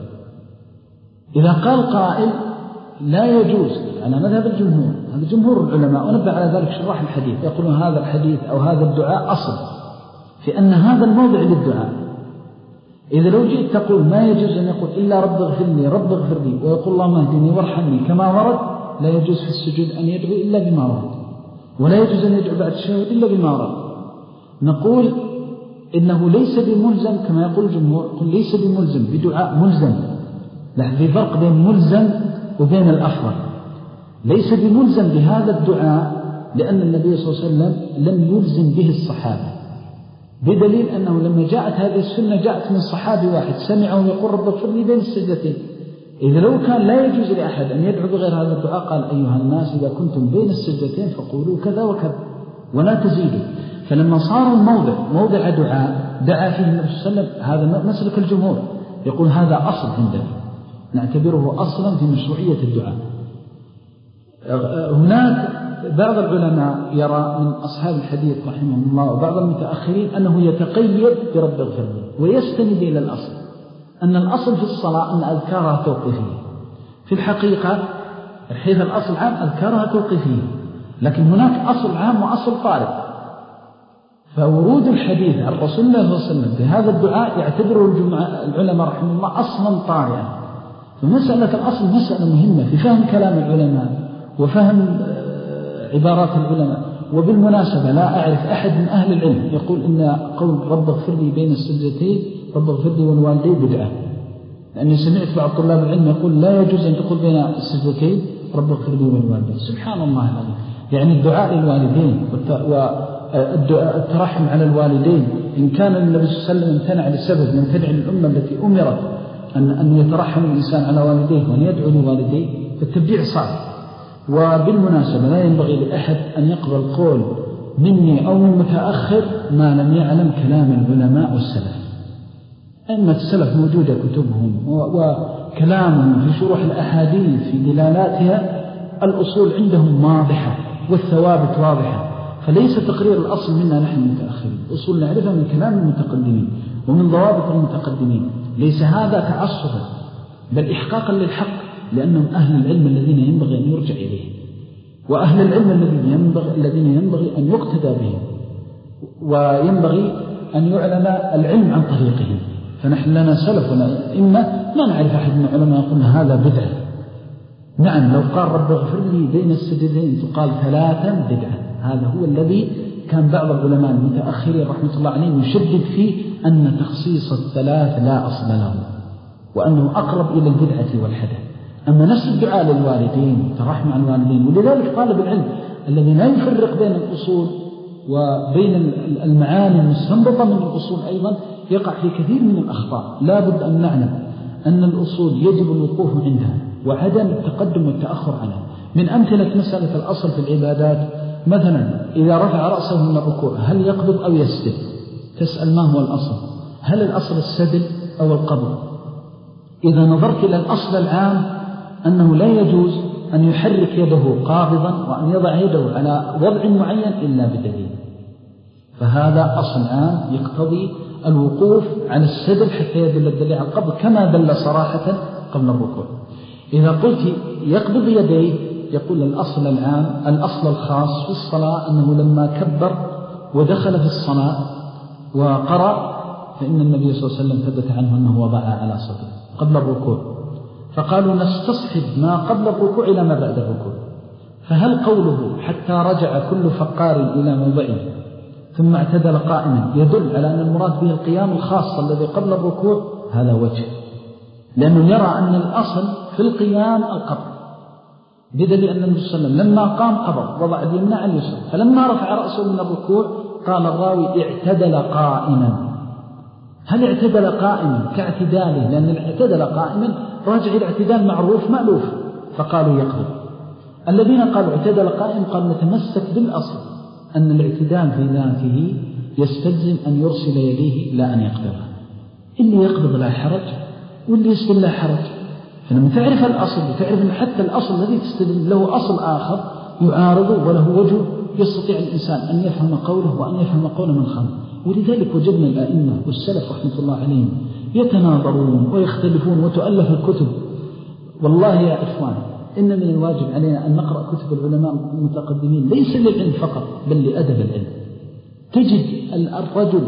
إذا قال قائل لا يجوز على مذهب الجمهور، هذا جمهور العلماء ونبع على ذلك شراح الحديث يقولون هذا الحديث أو هذا الدعاء أصل في أن هذا الموضع للدعاء. إذا لو جئت تقول ما يجوز أن يقول إلا رب اغفر لي رب اغفر لي ويقول اللهم اهدني وارحمني كما ورد، لا يجوز في السجود أن يدعو إلا بما ورد، ولا يجوز أن يدعو بعد الشهود إلا بما ورد. نقول إنه ليس بملزم كما يقول الجمهور، يقول ليس بملزم بدعاء ملزم، لا، في فرق بين ملزم وبين الأفضل. ليس بملزم بهذا الدعاء لأن النبي صلى الله عليه وسلم لم يلزم به الصحابة، بدليل أنه لما جاءت هذه السنة جاءت من صحابي واحد سمعه يقول رب اغفر لي بين السجدتين. إذا لو كان لا يجوز لأحد أن يدعو بغير هذا الدعاء قال أيها الناس إذا كنتم بين السجدتين فقولوا كذا وكذا ولا تزيدوا. فلما صار الموضع موضع دعاء دعا فيه النبي صلى الله عليه وسلم، هذا مسلك الجمهور، يقول هذا أصل عندنا نعتبره أصلا في مشروعية الدعاء. هناك بعض العلماء يرى من أصحاب الحديث رحمهم الله وبعض المتأخرين أنه يتقيد برب اغفر لي ويستند إلى الأصل، أن الأصل في الصلاة أن أذكارها توقيفية. في الحقيقة حيث الأصل عام أذكارها توقيفية، لكن هناك أصل عام وأصل طارئ. فورود الحديث عن رسول الله صلى الله عليه وسلم بهذا الدعاء يعتبره العلماء رحمه الله أصلا طارئا. فمسألة الأصل مسألة مهمة في فهم كلام العلماء وفهم عبارات العلماء. وبالمناسبة لا أعرف أحد من أهل العلم يقول إن قول رب اغفر لي بين السجدتين رب اغفر لي والوالدين بدعة، لأني سمعت بعض طلاب العلم يقول لا يجوز أن تقول بين السجدتين رب اغفر لي والوالدين. سبحان الله العظيم، يعني الدعاء للوالدين والترحم على الوالدين إن كان النبي صلى الله عليه وسلم امتنع لسبب من تدعي الأمة التي أمرت أن أن يترحم الإنسان على والديه وأن يدعو لوالديه، فالتبديع صعب. وبالمناسبة لا ينبغي لأحد أن يقبل قول مني أو من متأخر ما لم يعلم كلام العلماء والسلف. أئمة السلف موجودة كتبهم وكلامهم في شروح الأحاديث في دلالاتها، الأصول عندهم واضحة والثوابت واضحة، فليس تقرير الأصل منا نحن المتأخرين. الأصول نعرفها من كلام المتقدمين ومن ضوابط المتقدمين، ليس هذا تعصبا بل إحقاقا للحق، لأنهم أهل العلم الذين ينبغي أن يرجع إليهم، وأهل العلم الذين ينبغي, الذين ينبغي أن يقتدى بهم، وينبغي أن يعلم العلم عن طريقهم. فنحن لنا سلف ولا إما ما نعرف أحد من العلماء يقول هذا بدعة. نعم لو قال رب اغفر لي بين السجدين تقال ثلاثا بدعة، هذا هو الذي كان بعض العلماء المتأخرين رحمة الله عليهم يشدد فيه أن تخصيص الثلاث لا أصل له، وأنه أقرب إلى البدعة والحدث. أما نفس الدعاء للوالدين ترحم على الوالدين، ولذلك طالب العلم الذي لا يفرق بين الأصول وبين المعاني المستنبطة من الأصول أيضا يقع في كثير من الأخطاء. لا بد أن نعلم أن الأصول يجب الوقوف عندها وعدم التقدم والتأخر عنها. من أمثلة مسألة الأصل في العبادات، مثلا إذا رفع رأسه من الركوع هل يقبض أو يسجد؟ تسأل ما هو الأصل؟ هل الأصل السجد أو القبض؟ إذا نظرت إلى الأصل العام أنه لا يجوز أن يحرك يده قابضا وأن يضع يده على وضع معين إلا بدليل، فهذا أصل عام يقتضي الوقوف على السدل حتى يدل الدليل على القبض كما دل صراحة قبل الركوع. إذا قلت يقبض يديه يقول الأصل العام الأصل الخاص في الصلاة أنه لما كبر ودخل في الصلاة وقرأ فإن النبي صلى الله عليه وسلم ثبت عنه أنه وضعها على صدره قبل الركوع، فقالوا نستصحب ما قبل الركوع إلى ما بعد الركوع. فهل قوله حتى رجع كل فقار إلى موضعه ثم اعتدل قائما يدل على أن المراد به القيام الخاص الذي قبل الركوع؟ هذا وجه، لأنه يرى أن الأصل في القيام القبض، بدليل أن النبي صلى الله عليه وسلم لما قام قبض وضع اليمنى على اليسرى، فلما رفع رأسه من الركوع قال الراوي اعتدل قائما. هل اعتدل قائما كاعتداله؟ لأن الاعتدل قائما راجع إلى اعتدال معروف مألوف، فقالوا يقبض. الذين قالوا اعتدل قائما قالوا نتمسك بالأصل أن الاعتدال في ذاته يستلزم أن يرسل يديه لا أن يقبضها. اللي يقبض لا حرج واللي يسدل لا حرج. فلما تعرف الأصل وتعرف أن حتى الأصل الذي تستدل له أصل آخر يعارضه وله وجه يستطيع الإنسان أن يفهم قوله وأن يفهم قول من خلق. ولذلك وجدنا الأئمة والسلف رحمة الله عليهم يتناظرون ويختلفون وتؤلف الكتب. والله يا إخوان إن من الواجب علينا أن نقرأ كتب العلماء المتقدمين ليس للعلم فقط بل لأدب العلم. تجد الرجل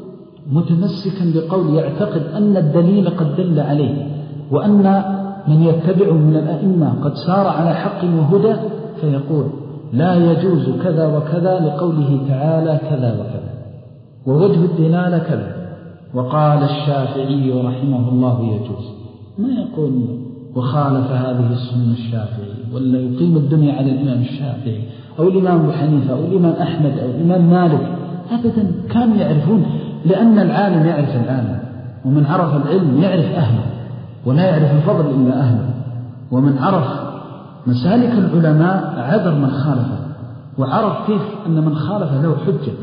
متمسكا بقول يعتقد أن الدليل قد دل عليه وأن من يتبعه من الأئمة قد سار على حق وهدى، فيقول لا يجوز كذا وكذا لقوله تعالى كذا وكذا ووجه الدلالة كذا، وقال الشافعي رحمه الله يجوز. ما يقول وخالف هذه السنة الشافعي ولا يقيم الدنيا على الإمام الشافعي أو الإمام أبو حنيفة أو الإمام أحمد أو الإمام مالك. أبدا، كانوا يعرفون، لأن العالم يعرف العالم، ومن عرف العلم يعرف أهله ولا يعرف الفضل إلا أهله. ومن عرف مسالك العلماء عذر من خالفه، وعرف كيف أن من خالفه له حجة،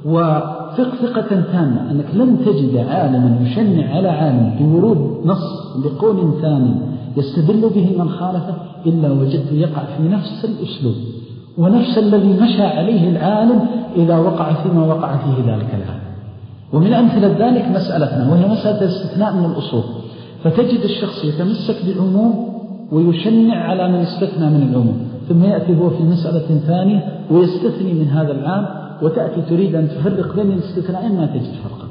وثق ثقة تامة أنك لن تجد عالما يشنع على عالم بورود نص لقول ثاني يستدل به من خالفه إلا وجدت يقع في نفس الأسلوب ونفس الذي مشى عليه العالم إذا وقع فيما وقع فيه ذلك العالم. ومن أمثلة ذلك مسألتنا وهي مسألة الاستثناء من الأصول، فتجد الشخص يتمسك بعموم ويشنع على من استثنى من العموم، ثم يأتي هو في مسألة ثانية ويستثني من هذا العام، وتأتي تريد أن تفرق بين الاستثناءين ما تجد فرقا.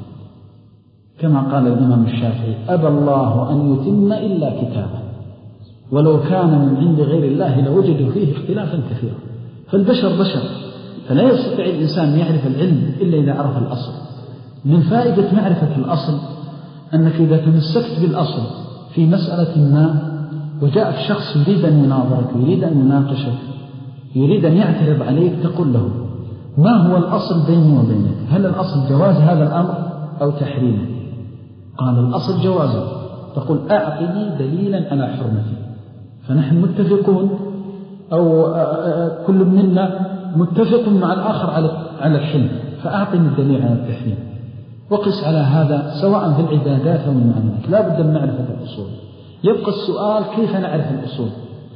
كما قال الإمام الشافعي أبى الله أن يتم إلا كتابه ولو كان من عند غير الله لوجدوا فيه اختلافا كثيرا. فالبشر بشر، فلا يستطيع الإنسان أن يعرف العلم إلا إذا عرف الأصل. من فائدة معرفة الأصل أنك إذا تمسكت بالأصل في مسألة ما وجاءك شخص يريد أن يناظرك، يريد أن يناقشك، يريد أن يعترض عليك، تقول له ما هو الأصل بيني وبينك؟ هل الأصل جواز هذا الأمر أو تحريمه؟ قال الأصل جوازه. تقول أعطني دليلا على حرمته. فنحن متفقون أو كل منا متفق مع الآخر على الحلم، فأعطني الدليل على التحريم. وقس على هذا سواء في العبادات أو المعاملات، لا بد من معرفة الأصول. يبقى السؤال كيف نعرف الأصول؟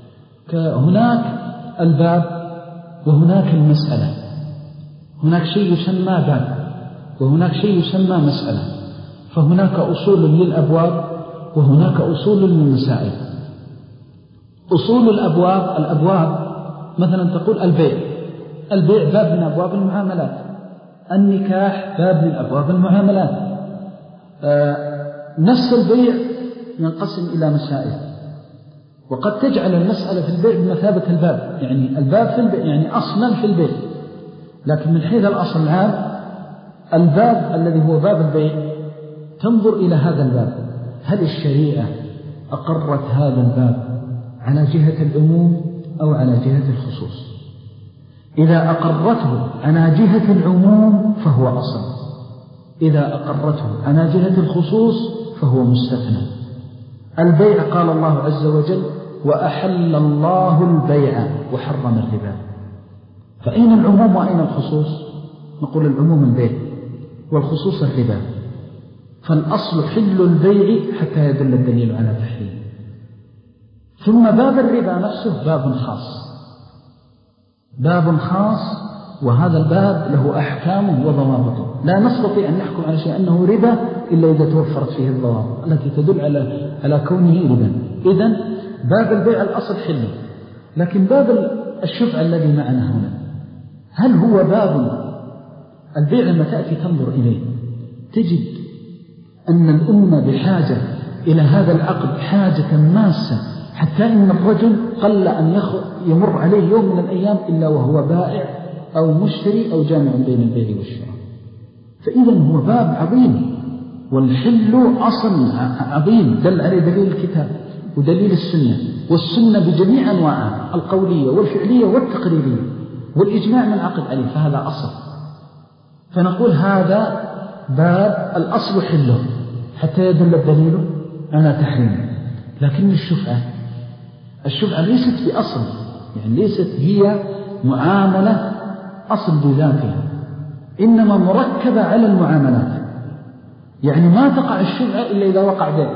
هناك الباب وهناك المسألة. هناك شيء يسمى باب وهناك شيء يسمى مسألة. فهناك أصول للأبواب وهناك أصول للمسائل. أصول الأبواب، الأبواب مثلا تقول البيع، البيع باب من أبواب المعاملات. النكاح باب من أبواب المعاملات. آه نفس البيع ينقسم إلى مسائل، وقد تجعل المسألة في البيع بمثابة الباب، يعني الباب في البيع يعني أصلا في البيع، لكن من حيث الأصل العام الباب الذي هو باب البيع تنظر إلى هذا الباب، هل الشريعة أقرت هذا الباب على جهة العموم أو على جهة الخصوص؟ إذا أقرته على جهة العموم فهو أصل، إذا أقرته على جهة الخصوص فهو مستثنى. البيع قال الله عز وجل وأحل الله البيع وحرم الربا. فأين العموم وأين الخصوص؟ نقول العموم البيع والخصوص الربا. فالأصل حل البيع حتى يدل الدليل على تحريم. ثم باب الربا نفسه باب خاص، باب خاص، وهذا الباب له أحكامه وضوابطه. لا نستطيع أن نحكم على شيء أنه ربا إلا إذا توفرت فيه الضوابط التي تدل على على كونه ربا. إذن باب البيع الأصل حله، لكن باب الشفعة الذي معنا هنا هل هو باب البيع؟ لما تأتي تنظر إليه تجد أن الأمة بحاجة إلى هذا العقد حاجة ماسة، حتى إن الرجل قل أن يمر عليه يوم من الأيام إلا وهو بائع أو مشتري أو جامع بين البيع والشراء. فإذا هو باب عظيم، والحل أصل عظيم دل عليه دليل الكتاب ودليل السنة، والسنة بجميع أنواعها القولية والفعلية والتقريرية والإجماع من عقد عليه، فهذا أصل. فنقول هذا باب الأصل حله حتى يدل الدليل على تحريمه. لكن الشفعة الشفعة ليست بأصل، يعني ليست هي معاملة أصل بذاتها، إنما مركبة على المعاملات، يعني ما تقع الشفعة إلا إذا وقع ذلك،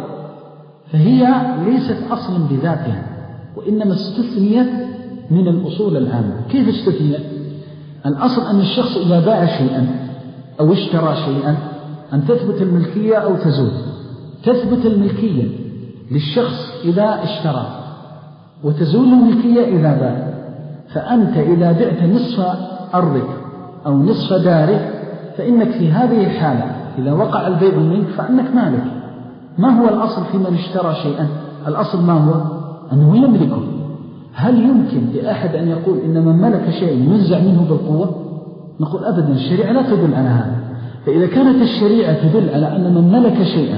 فهي ليست أصلا بذاتها، وإنما استثنيت من الأصول العامة. كيف استثنيت؟ الأصل أن الشخص إذا باع شيئا أو اشترى شيئا أن تثبت الملكية أو تزول. تثبت الملكية للشخص إذا اشترى، وتزول الملكية إذا باع. فأنت إذا بعت نصف أرضك أو نصف دارك فإنك في هذه الحالة إذا وقع البيع منك فأنك مالك. ما هو الأصل في من اشترى شيئا؟ الأصل ما هو؟ أنه يملكه. هل يمكن لأحد أن يقول إن من ملك شيء ينزع منه بالقوة؟ نقول أبدا، الشريعة لا تدل على هذا. فإذا كانت الشريعة تدل على أن من ملك شيئا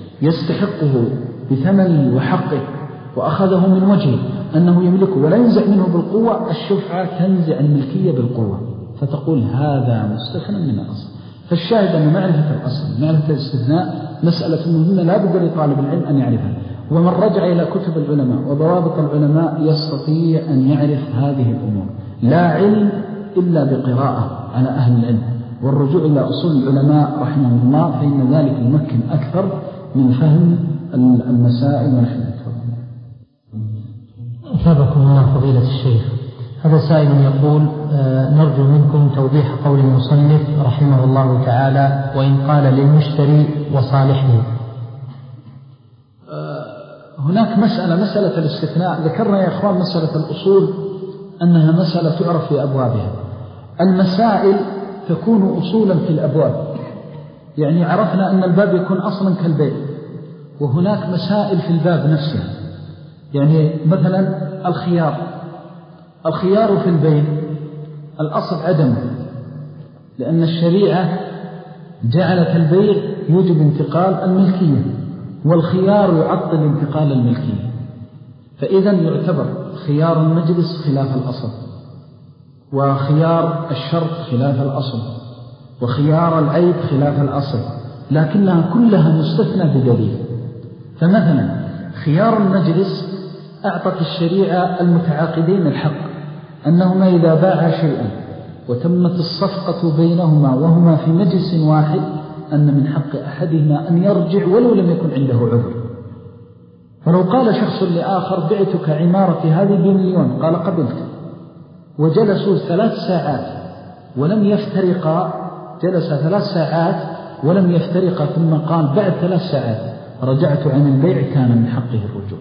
يستحقه بثمنه وحقه وأخذه من وجهه أنه يملكه ولا ينزع منه بالقوة، الشفعة تنزع الملكية بالقوة، فتقول هذا مستثنى من الأصل. فالشاهد أن معرفة الأصل معرفة الاستثناء مسألة مهمة لا بد لطالب العلم أن يعرفها. ومن رجع إلى كتب العلماء وضوابط العلماء يستطيع أن يعرف هذه الأمور. لا علم إلا بقراءة على أهل العلم والرجوع إلى أصول العلماء رحمهم الله، فإن ذلك يمكن أكثر من فهم المسائل ونحن أكثر. أثابكم الله فضيلة الشيخ. هذا سائل يقول نرجو منكم توضيح قول المصنف رحمه الله تعالى وإن قال للمشتري وصالحه. هناك مسألة مسألة الاستثناء ذكرنا يا إخوان مسألة الأصول أنها مسألة تعرف في أبوابها. المسائل تكون أصولا في الأبواب، يعني عرفنا أن الباب يكون أصلا كالبيع، وهناك مسائل في الباب نفسها، يعني مثلا الخيار الخيار في البيع الأصل عدمه، لأن الشريعة جعلت البيع يوجب انتقال الملكية، والخيار يعطل انتقال الملكية، فإذا يعتبر خيار المجلس خلاف الأصل، وخيار الشرط خلاف الأصل، وخيار العيب خلاف الأصل، لكنها كلها مستثنى بدليل. فمثلا خيار المجلس أعطت الشريعة المتعاقدين الحق أنهما إذا باعا شيئا وتمت الصفقة بينهما وهما في مجلس واحد أن من حق أحدهما أن يرجع ولو لم يكن عنده عذر. فلو قال شخص لآخر بعتك عمارتي هذه بمليون، قال قبلت، وجلسوا ثلاث ساعات ولم يفترقا، جلس ثلاث ساعات ولم يفترقا، ثم قال بعد ثلاث ساعات رجعت عن البيع، كان من حقه الرجوع.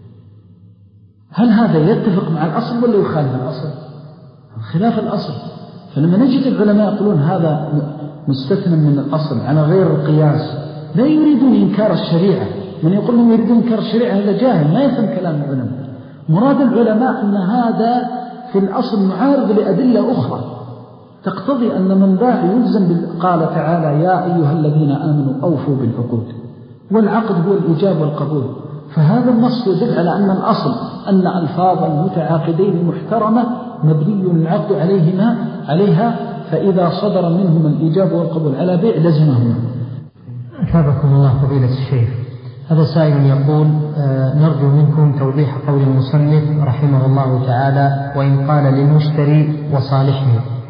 هل هذا يتفق مع الأصل ولا يخالف الأصل؟ خلاف الأصل. فلما نجد العلماء يقولون هذا مستثنى من الأصل على غير القياس، لا يريدون إنكار الشريعة. من يقول لهم يريدون إنكار الشريعة هذا جاهل، ما يفهم كلام العلماء. مراد العلماء أن هذا في الأصل معارض لأدلة أخرى تقتضي أن من باع يلزم. قال تعالى يا أيها الذين آمنوا أوفوا بالعقود، والعقد هو الإجابة والقبول. فهذا النص يدل على أن الأصل أن ألفاظ المتعاقدين محترمة مبني العقد عليهما عليها، فإذا صدر منهما الإجابة والقبول على بيع لزمهما. أثابكم الله فضيلة الشيخ. هذا سائل يقول آه نرجو منكم توضيح قول المصنف رحمه الله تعالى وإن قال للمشتري وصالحه.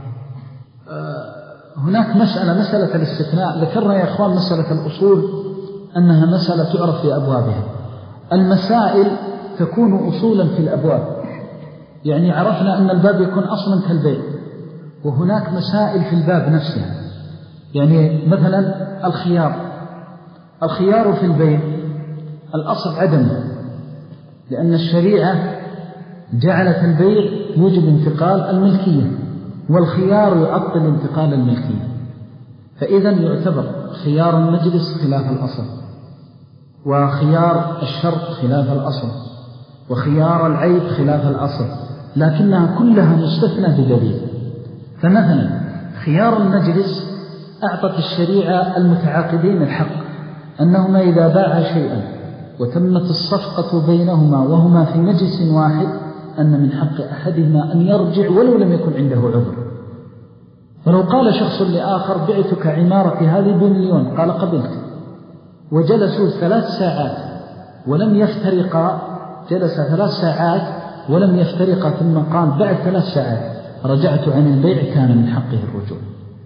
آه هناك مسألة مسألة الاستثناء. ذكرنا يا أخوان مسألة الأصول أنها مسألة تعرف في أبوابها. المسائل تكون أصولا في الأبواب، يعني عرفنا أن الباب يكون أصلا كالبيع، وهناك مسائل في الباب نفسها. يعني مثلا الخيار، الخيار في البيع الأصل عدمه، لأن الشريعة جعلت البيع يوجب انتقال الملكية، والخيار يعطل انتقال الملكية، فإذا يعتبر خيار المجلس خلاف الأصل، وخيار الشرط خلاف الأصل، وخيار العيب خلاف الأصل، لكنها كلها مستثنى بدليل. فمثلا خيار المجلس أعطت الشريعة المتعاقدين الحق أنهما إذا باعا شيئا وتمت الصفقة بينهما وهما في مجلس واحد أن من حق أحدهما أن يرجع ولو لم يكن عنده عذر. فلو قال شخص لآخر بعتك عمارتي هذه بمليون، قال قبلت، وجلسوا ثلاث ساعات ولم يفترقا، جلس ثلاث ساعات ولم يفترقا، ثم قال بعد ثلاث ساعات رجعت عن البيع، كان من حقه الرجوع.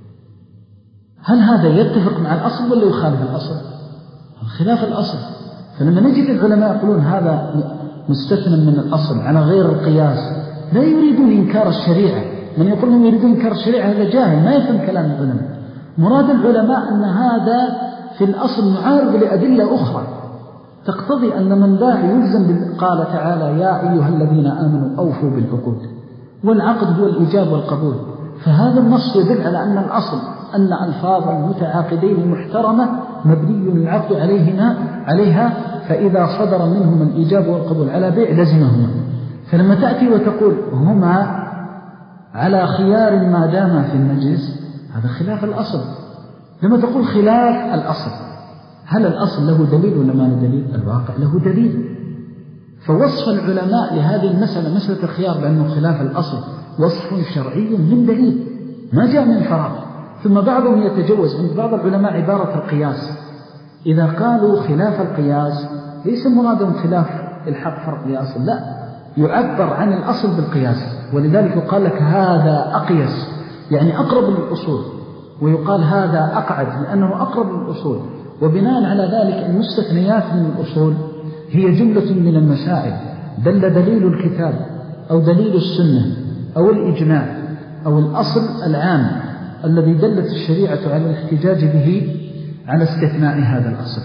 هل هذا يتفق مع الأصل ولا يخالف الأصل؟ خلاف الأصل. فلما نجد العلماء يقولون هذا مستثنى من الأصل على غير القياس، لا يريدون إنكار الشريعة. من يقول لهم يريدون إنكار الشريعة هذا جاهل، ما يفهم كلام العلماء. مراد العلماء أن هذا في الأصل معارض لأدلة أخرى تقتضي أن من باع يلزم. قال تعالى يا أيها الذين آمنوا أوفوا بالعقود، والعقد هو الإجابة والقبول. فهذا النص يدل على أن الأصل أن ألفاظ المتعاقدين محترمة مبني العقد عليهما عليها، فإذا صدر منهما الإجابة والقبول على بيع لزمهما. فلما تأتي وتقول هما على خيار ما دام في المجلس، هذا خلاف الأصل. لما تقول خلاف الأصل، هل الأصل له دليل ولا ما له دليل؟ الواقع له دليل. فوصف العلماء لهذه المسألة مسألة الخيار بأنه خلاف الأصل وصف شرعي من دليل ما جاء من فراغ. ثم بعضهم يتجوز عند بعض العلماء عبارة القياس. إذا قالوا خلاف القياس ليس مرادهم خلاف الحق فرق لأصل، لا، يعبر عن الأصل بالقياس. ولذلك يقال لك هذا أقيس، يعني أقرب للأصول، ويقال هذا أقعد لأنه أقرب للأصول. وبناء على ذلك المستثنيات من الأصول هي جملة من المسائل دل دليل الكتاب أو دليل السنة أو الإجماع أو الأصل العام الذي دلت الشريعة على الاحتجاج به على استثناء هذا الأصل،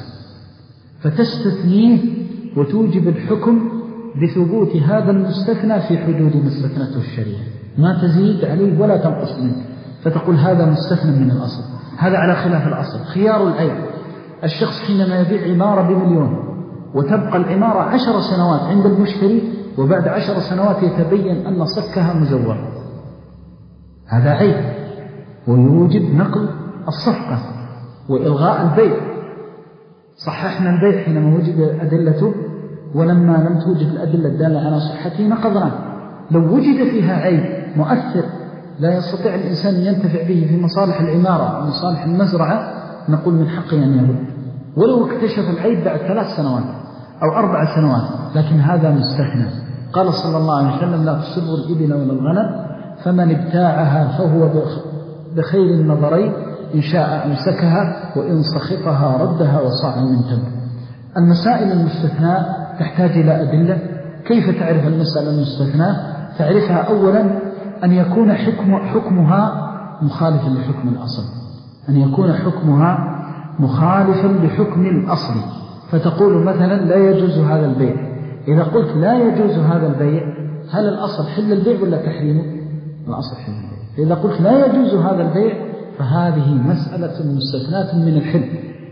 فتستثنيه وتوجب الحكم بثبوت هذا المستثنى في حدود ما استثنته الشريعة، ما تزيد عليه ولا تنقص منه، فتقول هذا مستثنى من الأصل. هذا على خلاف الأصل. خيار العيب، الشخص حينما يبيع عمارة بمليون وتبقى العمارة عشر سنوات عند المشتري، وبعد عشر سنوات يتبين أن صكها مزور، هذا عيب ويوجب نقل الصفقة وإلغاء البيع. صححنا البيع حينما وجد أدلته، ولما لم توجد الأدلة الدالة على صحته نقضناه. لو وجد فيها عيب مؤثر لا يستطيع الإنسان ينتفع به في مصالح العمارة ومصالح المزرعة، نقول من حقه أن يرد ولو اكتشف العيب بعد ثلاث سنوات أو أربع سنوات، لكن هذا مستثنى. قال صلى الله عليه وسلم: لا تصبوا الإبل ولا الغنم، فمن ابتاعها فهو بخير النظرين، إن شاء أمسكها وإن سخطها ردها وصاع من تمر. المسائل المستثناء تحتاج إلى أدلة. كيف تعرف المسألة المستثناء؟ تعرفها أولا أن يكون حكم حكمها مخالفا لحكم الأصل، أن يكون حكمها مخالفا لحكم الأصل. فتقول مثلا: لا يجوز هذا البيع. إذا قلت لا يجوز هذا البيع، هل الأصل حل البيع ولا تحريمه؟ الأصل حل البيع. إذا قلت لا يجوز هذا البيع فهذه مسألة مستثناة من الحل.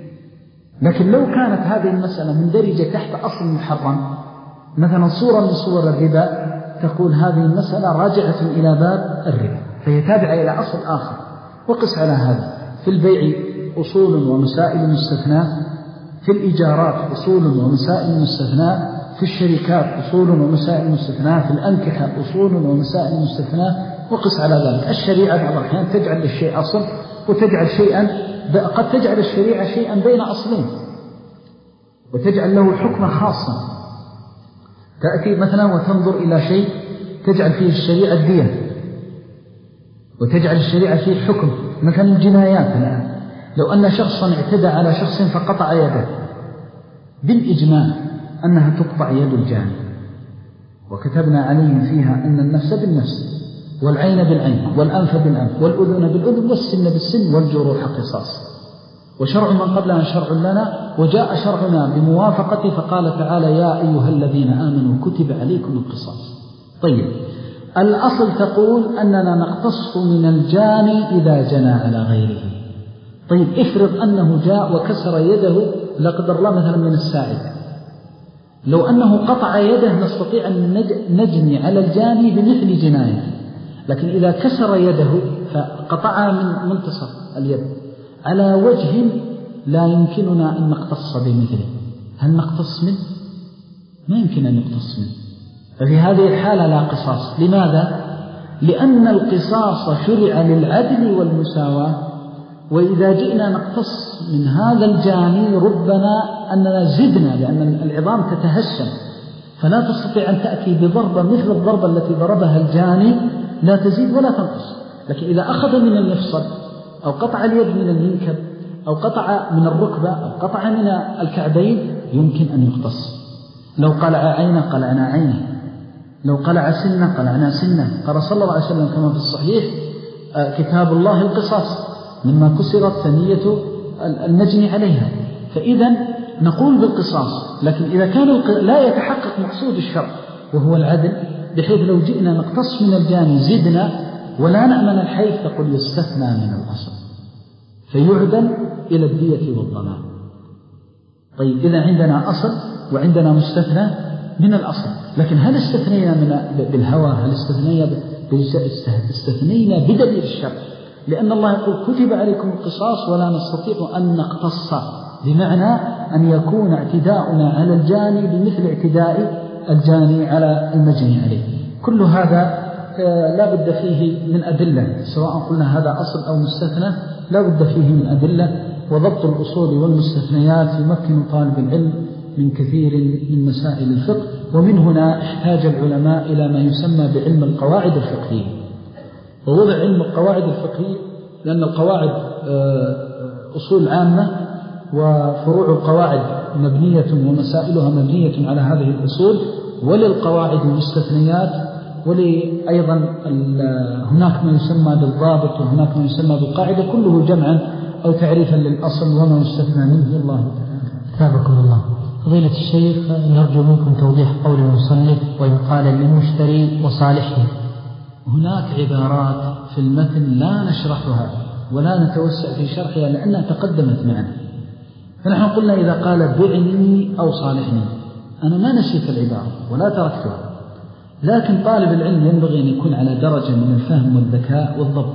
لكن لو كانت هذه المسألة مندرجة تحت أصل محرم، مثلا صورة من صور الربا، تقول هذه المسألة راجعة إلى باب الربا، فهي تابعة إلى أصل آخر. وقس على هذا: في البيع أصول ومسائل مستثناة، في الإيجارات أصول ومسائل مستثناة، في الشركات أصول ومسائل مستثناة، في الأنكحة أصول ومسائل مستثناة. وقس على ذلك. الشريعة بعض الأحيان تجعل للشيء أصل وتجعل شيئا، قد تجعل الشريعة شيئا بين أصلين وتجعل له حكما خاصا. تأتي مثلا وتنظر إلى شيء تجعل فيه الشريعة الدية وتجعل الشريعة فيه حكم، مثلا الجنايات. الآن لو أن شخصا اعتدى على شخص فقطع يده، بالإجماع أنها تقطع يد الجاني، وكتبنا عليهم فيها أن النفس بالنفس والعين بالعين والأنف بالأنف والأذن بالأذن والسن بالسن والجروح قصاص. وشرع من قبلنا شرع لنا، وجاء شرعنا بموافقته، فقال تعالى: يا أيها الذين آمنوا كتب عليكم القصاص. طيب، الأصل تقول أننا نقتص من الجاني إذا جنى على غيره. طيب، افرض أنه جاء وكسر يده لا قدر الله مثلا من الساعد، لو أنه قطع يده نستطيع أن نجني على الجاني بمثل جناية. لكن إذا كسر يده فقطعها من منتصف اليد على وجه لا يمكننا أن نقتص بمثله، هل نقتص منه؟ ما يمكن أن نقتص منه. ففي هذه الحالة لا قصاص. لماذا؟ لأن القصاص شرع للعدل والمساواة، وإذا جئنا نقتص من هذا الجاني ربنا أننا زدنا، لأن العظام تتهشم، فلا تستطيع أن تأتي بضربة مثل الضربة التي ضربها الجاني، لا تزيد ولا تنقص. لكن إذا أخذ من المفصل أو قطع اليد من المنكب أو قطع من الركبة أو قطع من الكعبين يمكن أن يقتص. لو قلع عينه قلعنا عينه، لو قلع سنه قلعنا سنه. قال صلى الله عليه وسلم كما في الصحيح: كتاب الله القصاص، لما كسرت ثنية المجني عليها. فإذا نقول بالقصاص، لكن إذا كان لا يتحقق مقصود الشرع وهو العدل، بحيث لو جئنا نقتص من الجاني زدنا ولا نأمن الحيف، تقول يستثنى من الأصل فيعدل إلى الدية والضمان. طيب، إذا عندنا أصل وعندنا مستثنى من الأصل، لكن هل استثنينا من بالهوى؟ هل استثنينا استثنينا بدليل الشرع؟ لأن الله يقول: كتب عليكم القصاص ولا نستطيع أن نقتص، بمعنى أن يكون اعتداؤنا على الجاني بمثل اعتداء الجاني على المجني عليه. كل هذا لا بد فيه من أدلة، سواء قلنا هذا أصل أو مستثنى لا بد فيه من أدلة. وضبط الأصول والمستثنيات يمكن طالب العلم من كثير من مسائل الفقه. ومن هنا احتاج العلماء إلى ما يسمى بعلم القواعد الفقهية. ووضع علم القواعد الفقهية لأن القواعد أصول عامة، وفروع القواعد مبنية ومسائلها مبنية على هذه الأصول، وللقواعد المستثنيات، ولأيضا هناك ما يسمى بالضابط وهناك ما يسمى بالقاعدة، كله جمعا أو تعريفا للأصل وما يستثنى منه. الله تعالى. ثابكم الله. فضيلة الشيخ، نرجو منكم توضيح قول المصنف: وإن قال للمشتري وصالحه. هناك عبارات في المتن لا نشرحها ولا نتوسع في شرحها لأنها تقدمت معنا، فنحن قلنا إذا قال بعني أو صالحني، أنا ما نسيت العبارة ولا تركتها، لكن طالب العلم ينبغي أن يكون على درجة من الفهم والذكاء والضبط.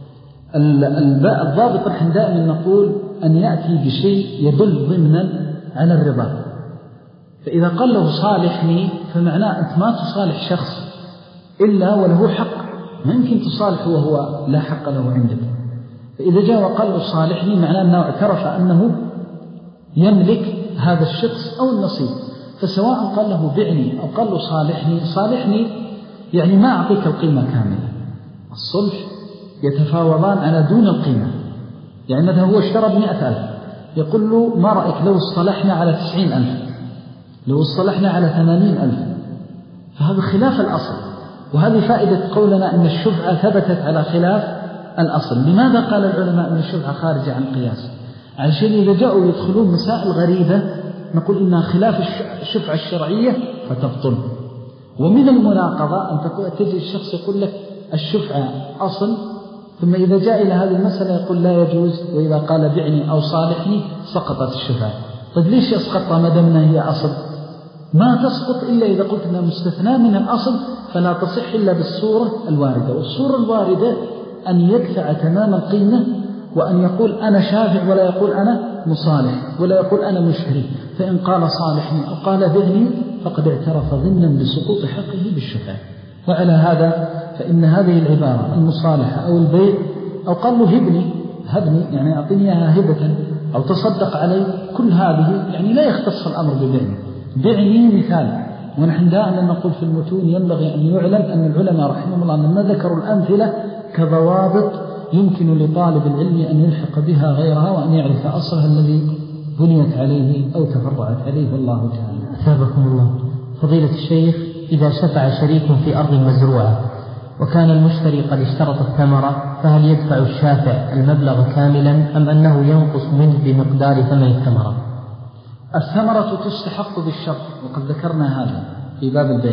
الضابط نحن دائما نقول أن يأتي بشيء يدل ضمنا على الرضا. فإذا قال له صالحني فمعناه أنت ما تصالح شخص إلا وله حق، ما يمكن تصالح وهو لا حق له عندك. فإذا جاء وقال له صالحني معناه أنه اعترف أنه يملك هذا الشخص أو النصيب. فسواء قال له بعني أو قال له صالحني، صالحني يعني ما أعطيك القيمة كاملة. الصلح يتفاوضان على دون القيمة. يعني مثلا هو اشترى بمئة ألف، يقول له ما رأيك لو اصطلحنا على تسعين ألف، لو اصطلحنا على ثمانين ألف. فهذا خلاف الأصل، وهذه فائدة قولنا أن الشفعة ثبتت على خلاف الأصل. لماذا قال العلماء أن الشفعة خارجة عن القياس؟ علشان إذا جاءوا يدخلون مسائل غريبة نقول إنها خلاف الشفعة الشرعية فتبطل. ومن المناقضة أن تجي الشخص يقول لك الشفعة أصل، ثم إذا جاء إلى هذه المسألة يقول لا يجوز، وإذا قال بعني أو صالحني سقطت الشفعة. طيب ليش يسقطها ما دامنا هي أصل؟ ما تسقط إلا إذا قلت أنها مستثنى من الأصل، فلا تصح إلا بالصورة الواردة. والصورة الواردة أن يدفع تمام القيمة، وأن يقول أنا شافع ولا يقول أنا مصالح، ولا يقول أنا مشتري. فإن قال صالحني أو قال بعني فقد اعترف ضمنا لسقوط حقه بالشفاعة. وعلى هذا فإن هذه العبارة المصالحة أو البيع أو قال له هبني، هبني يعني أعطني إياها هبة أو تصدق علي، كل هذه يعني لا يختص الأمر ببعني. بعني مثال. ونحن دائما نقول في المتون ينبغي أن يعلم أن العلماء رحمهم الله لما ذكروا الأمثلة كضوابط يمكن لطالب العلم أن يلحق بها غيرها، وأن يعرف أصلها الذي بنيت عليه أو تفرعت عليه. الله تعالى. أثابكم الله. فضيلة الشيخ، إذا شفع شريك في أرض مزروعة وكان المشتري قد اشترط الثمرة، فهل يدفع الشافع المبلغ كاملا أم أنه ينقص منه بمقدار ثمن الثمرة؟ الثمرة تستحق بالشرط، وقد ذكرنا هذا في باب البيع،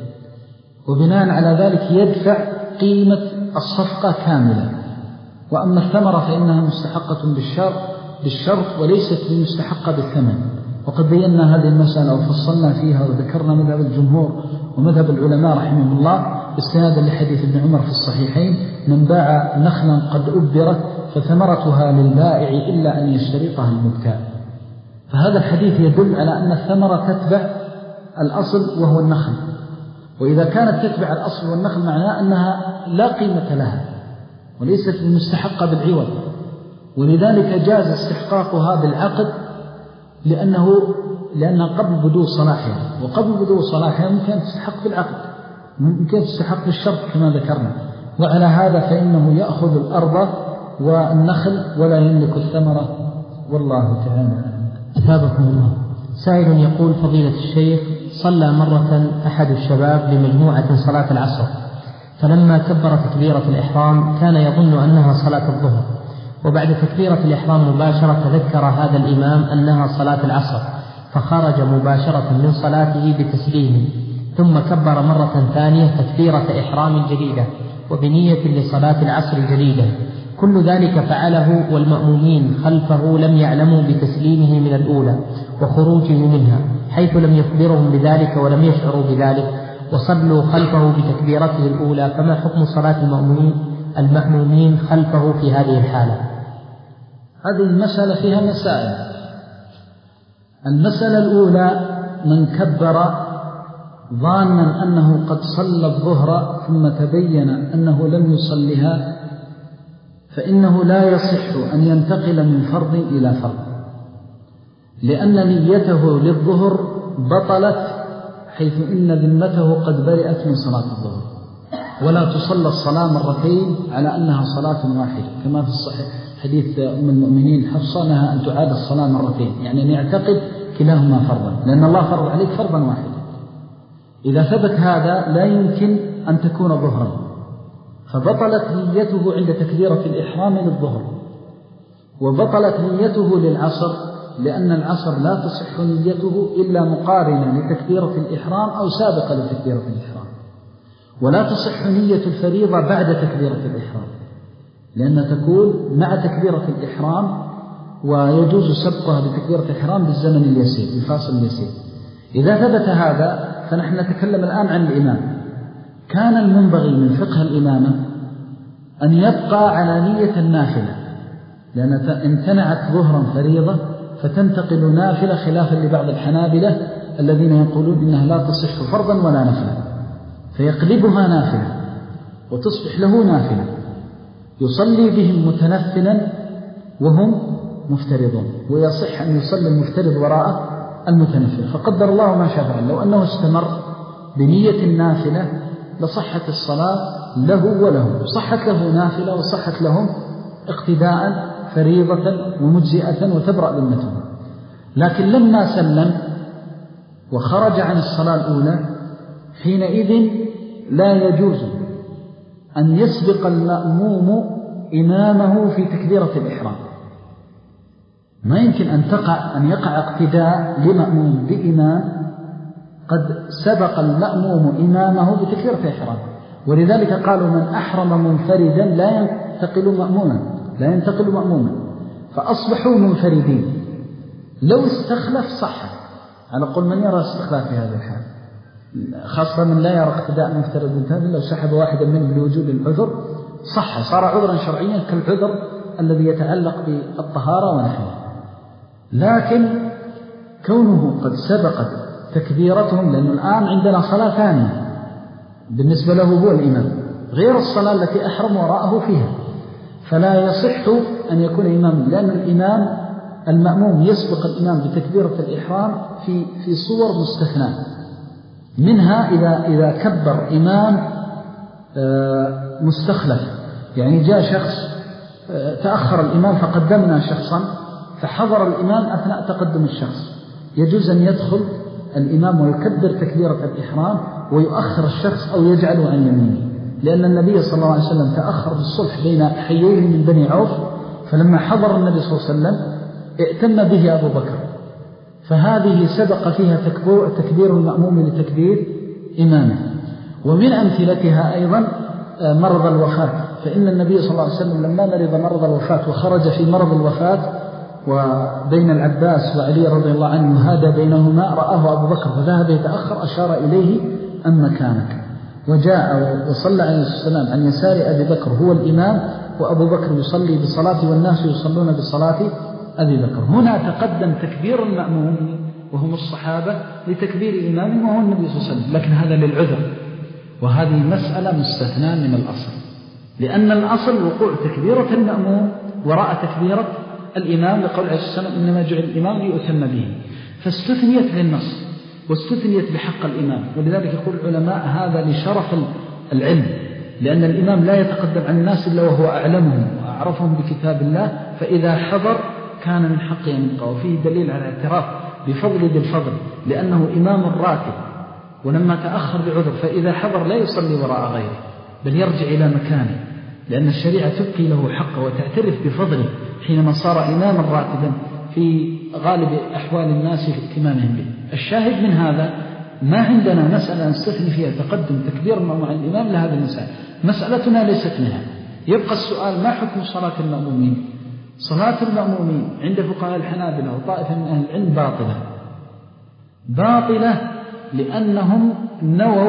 وبناء على ذلك يدفع قيمة الصفقة كاملة. وأما الثمرة فإنها مستحقة بالشرط بالشرط وليست مستحقة بالثمن. وقد بينا هذه المسألة وفصلنا فيها وذكرنا مذهب الجمهور ومذهب العلماء رحمهم الله استنادا لحديث ابن عمر في الصحيحين: من باع نخلا قد أبرت فثمرتها للبائع إلا أن يشترطها المبتاع. فهذا الحديث يدل على أن الثمرة تتبع الأصل وهو النخل، وإذا كانت تتبع الأصل والنخل معناه أنها لا قيمة لها وليست المستحقة بالعوض، ولذلك جاز استحقاقها بالعقد لأنه لأنها قبل بدو صلاحها، وقبل بدو صلاحها ممكن تستحق بالعقد، ممكن تستحق بالشرط كما ذكرنا. وعلى هذا فإنه يأخذ الأرض والنخل ولا يملك الثمرة. والله تعالى. أثابكم الله. سائل يقول: فضيلة الشيخ، صلى مرة أحد الشباب بمجموعة صلاة العصر، فلما كبر تكبيرة الإحرام كان يظن أنها صلاة الظهر، وبعد تكبيرة الإحرام مباشرة تذكر هذا الإمام أنها صلاة العصر، فخرج مباشرة من صلاته بتسليم، ثم كبر مرة ثانية تكبيرة إحرام جديدة وبنية لصلاة العصر الجديدة. كل ذلك فعله والمأمومين خلفه لم يعلموا بتسليمه من الأولى وخروجه منها، حيث لم يخبرهم بذلك ولم يشعروا بذلك، وصلوا خلفه بتكبيرته الأولى. فما حكم صلاة المأمومين المأمومين خلفه في هذه الحالة؟ هذه المسألة فيها مسائل. المسألة الأولى: من كبر ظانا أنه قد صلى الظهر ثم تبين أنه لم يصلها، فإنه لا يصح أن ينتقل من فرض إلى فرض، لأن نيته للظهر بطلت، حيث إن ذمته قد برئت من صلاة الظهر. ولا تصلى الصلاة مرتين على أنها صلاة واحدة، كما في الصحيح حديث أم المؤمنين حفصة أنها أن تعاد الصلاة مرتين، يعني نعتقد كلاهما فرضا، لأن الله فرض عليك فرضا واحدا. إذا ثبت هذا لا يمكن أن تكون ظهرا، فبطلت نيته عند تكبيرة الإحرام للظهر، وبطلت نيته للعصر، لأن العصر لا تصح نيته إلا مقارنة لتكبيرة الإحرام أو سابقة لتكبيرة الإحرام، ولا تصح نية الفريضة بعد تكبيرة الإحرام، لأن تكون مع تكبيرة الإحرام ويجوز سبقها بتكبيرة الإحرام بالزمن اليسير، بالفاصل اليسير. إذا ثبت هذا فنحن نتكلم الآن عن الإمام. كان المنبغي من فقه الإمامة أن يبقى على نية النافلة، لأن امتنعت ظهرا فريضة فتنتقل نافلة، خلافا لبعض الحنابلة الذين يقولون إنها لا تصح فرضا ولا نفلا، فيقلبها نافلة وتصبح له نافلة يصلي بهم متنفلا وهم مفترضون، ويصح أن يصلي المفترض وراء المتنفل. فقدر الله ما شاء فعل، لو أنه استمر بنية النافلة لصحت الصلاة له وله، صحت له نافلة وصحت لهم اقتداء فريضة ومجزئة وتبرأ ذمته. لكن لما سلم وخرج عن الصلاة الأولى حينئذ لا يجوز أن يسبق المأموم إمامه في تكبيرة الإحرام. ما يمكن أن تقع أن يقع اقتداء لمأموم بإمام قد سبق المأموم إمامه بتكبيرة الإحرام، ولذلك قالوا من أحرم منفردا لا ينتقل مأموما لا ينتقل مأموما فأصبحوا منفردين. لو استخلف صح، على قول من يرى استخلاف في هذا الحال، خاصة من لا يرى اقتداء مفترض منتهى، لو سحب واحدا منهم لوجود العذر صح، صار عذرا شرعيا كالعذر الذي يتعلق بالطهارة ونحوه. لكن كونه قد سبقت تكبيرتهم، لأنه الآن عندنا صلاة ثانية بالنسبة له هو الإمام غير الصلاة التي أحرم وراءه فيها، فلا يصح أن يكون إمام، لأن الإمام المأموم يسبق الإمام بتكبيرة الإحرام في في صور مستثناة منها إذا إذا كبر إمام مستخلف، يعني جاء شخص تأخر الإمام فقدمنا شخصا فحضر الإمام أثناء تقدم الشخص، يجوز أن يدخل الإمام ويكبر تكبيرة الإحرام ويؤخر الشخص أو يجعله عن يمينه، لأن النبي صلى الله عليه وسلم تأخر بالصلح بين حيين من بني عوف، فلما حضر النبي صلى الله عليه وسلم ائتم به أبو بكر، فهذه سبق فيها تكبير المأموم لتكبير إمامه. ومن أمثلتها أيضا مرض الوفاة، فإن النبي صلى الله عليه وسلم لما مرض مرض الوفاة وخرج في مرض الوفاة وبين العباس وعلي رضي الله عنه هذا بينهما، رآه أبو بكر فذهب يتأخر، أشار إليه أن مكانك، وجاء وصلى عليه السلام عن يسار أبي بكر هو الإمام، وأبو بكر يصلي بصلاة والناس يصلون بصلاة أبي بكر. هنا تقدم تكبير المأموم وهم الصحابة لتكبير إمامهم وهو النبي صلى الله عليه وسلم، لكن هذا للعذر، وهذه مسألة مستثنى من الأصل، لأن الأصل وقوع تكبيرة المأموم وراء تكبيرة الإمام، لقول عليه السلام إنما جعل الإمام ليؤتم به، فاستثنيت للنص واستثنيت بحق الإمام. ولذلك يقول العلماء هذا لشرف العلم، لأن الإمام لا يتقدم عن الناس إلا وهو أعلمهم وأعرفهم بكتاب الله، فإذا حضر كان من حقه أن يبقى، وفيه دليل على اعتراف بفضل ذي الفضل، لأنه إمام راتب ولما تأخر بعذر فإذا حضر لا يصلي وراء غيره بل يرجع إلى مكانه، لأن الشريعة تبقي له حقه وتعترف بفضله حينما صار إماما راتبا في غالب أحوال الناس في اهتمامهم به. الشاهد من هذا ما عندنا مسألة نستثني فيها تقدم تكبير مع الإمام لهذا المسألة، مسألتنا ليست منها. يبقى السؤال ما حكم صلاة المأمومين؟ صلاة المأمومين عند فقهاء الحنابلة وطائفة من أهل العلم باطلة، باطلة لأنهم نووا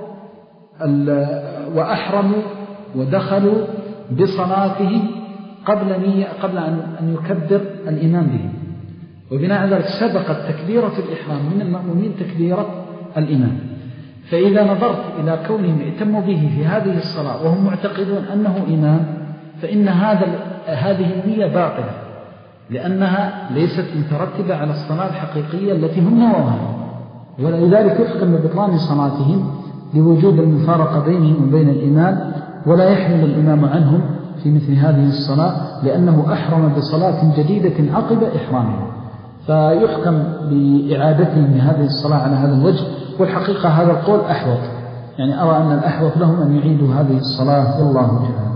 وأحرموا ودخلوا بصلاته قبل نية قبل أن يكبر الإمام به، وبناء على ذلك سبقت تكبيرة الإحرام من المأمومين تكبيرة الإمام. فإذا نظرت إلى كونهم ائتموا به في هذه الصلاة وهم معتقدون أنه إمام، فإن هذا هذه النية باطلة، لأنها ليست مترتبة على الصلاة الحقيقية التي هم نووها، ولذلك يحكم ببطلان صلاتهم لوجود المفارقة بينهم وبين الإمام، ولا يحمل الإمام عنهم في مثل هذه الصلاة لأنه أحرم بصلاة جديدة عقب إحرامه، فيحكم بإعادتهم لهذه الصلاة على هذا الوجه. والحقيقة هذا القول أحوط، يعني أرى أن الأحوط لهم أن يعيدوا هذه الصلاة والله جل.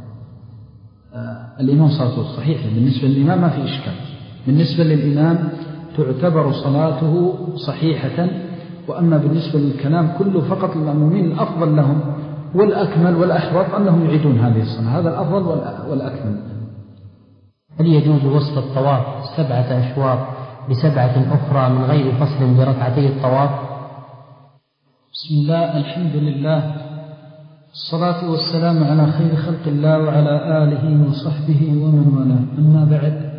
الإمام صلاته صحيحة بالنسبة للإمام ما في إشكال، بالنسبة للإمام تعتبر صلاته صحيحة، وأما بالنسبة للكلام كله فقط المأمومين الأفضل لهم والأكمل والأحوط أنهم يعيدون هذه الصلاة، هذا الأفضل والأكمل. هل يجوز وسط الطواف سبعة أشواط بسبعة أخرى من غير فصل بركعتي الطواف؟ بسم الله، الحمد لله، الصلاة والسلام على خير خلق الله وعلى آله وصحبه ومن والاه. أما بعد،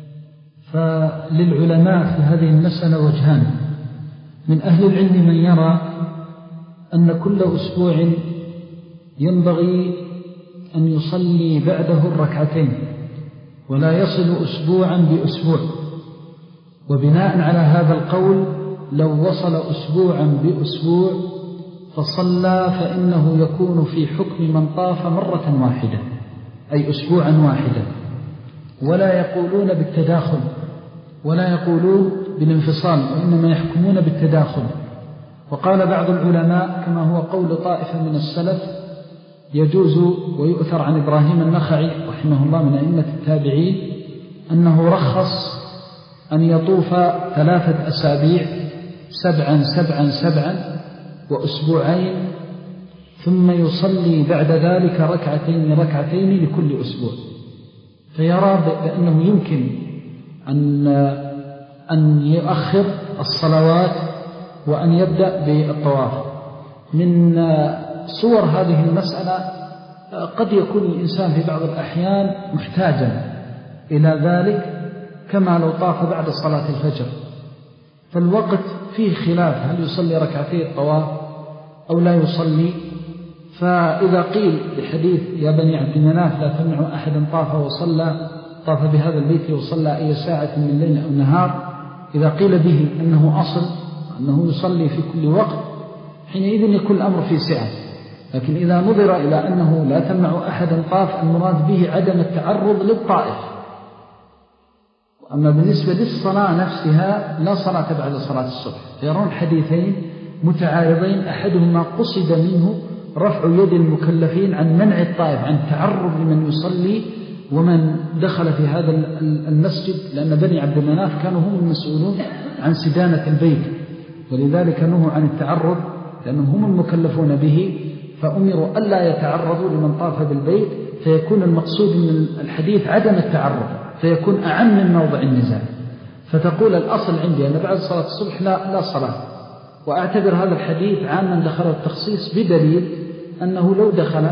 فللعلماء في هذه المسألة وجهان. من أهل العلم من يرى أن كل أسبوع ينبغي أن يصلي بعده الركعتين ولا يصل أسبوعا بأسبوع، وبناء على هذا القول لو وصل أسبوعا بأسبوع فصلى فإنه يكون في حكم من طاف مرة واحدة، أي أسبوعا واحدا، ولا يقولون بالتداخل ولا يقولون بالانفصال، وإنما يحكمون بالتداخل. وقال بعض العلماء كما هو قول طائفة من السلف يجوز، ويؤثر عن إبراهيم النخعي رحمه الله من أئمة التابعين أنه رخص أن يطوف ثلاثة أسابيع سبعا سبعا سبعا وأسبوعين، ثم يصلي بعد ذلك ركعتين ركعتين لكل أسبوع. فيرى بأنه يمكن أن أن يؤخر الصلوات وأن يبدأ بالطواف. من صور هذه المسألة قد يكون الإنسان في بعض الأحيان محتاجا إلى ذلك، كما لو طاف بعد صلاة الفجر، فالوقت فيه خلاف هل يصلي ركعتي الطواف أو لا يصلي. فإذا قيل بحديث يا بني عبد مناف لا تمنعوا أحدا طاف وصلى طاف بهذا البيت وصلى أي ساعة من الليل أو النهار، إذا قيل به أنه أصل أنه يصلي في كل وقت، حينئذ يكون الأمر في سعة. لكن إذا نظر إلى أنه لا تمنع أحدا طاف، المراد به عدم التعرض للطائف. أما بالنسبة للصلاة نفسها لا صلاة بعد صلاة الصبح. يرون حديثين متعارضين، أحدهما قصد منه رفع يد المكلفين عن منع الطائف، عن تعرض لمن يصلي ومن دخل في هذا المسجد، لأن بني عبد مناف كانوا هم المسؤولون عن سدانة البيت، ولذلك نهوا عن التعرض لأنهم هم المكلفون به، فأمروا ألا يتعرضوا لمن طاف بالبيت، فيكون المقصود من الحديث عدم التعرض، فيكون أعم من موضع النزاع. فتقول الأصل عندي أن بعد صلاة الصبح لا, لا صلاة، وأعتبر هذا الحديث عاما دخل التخصيص بدليل أنه لو دخل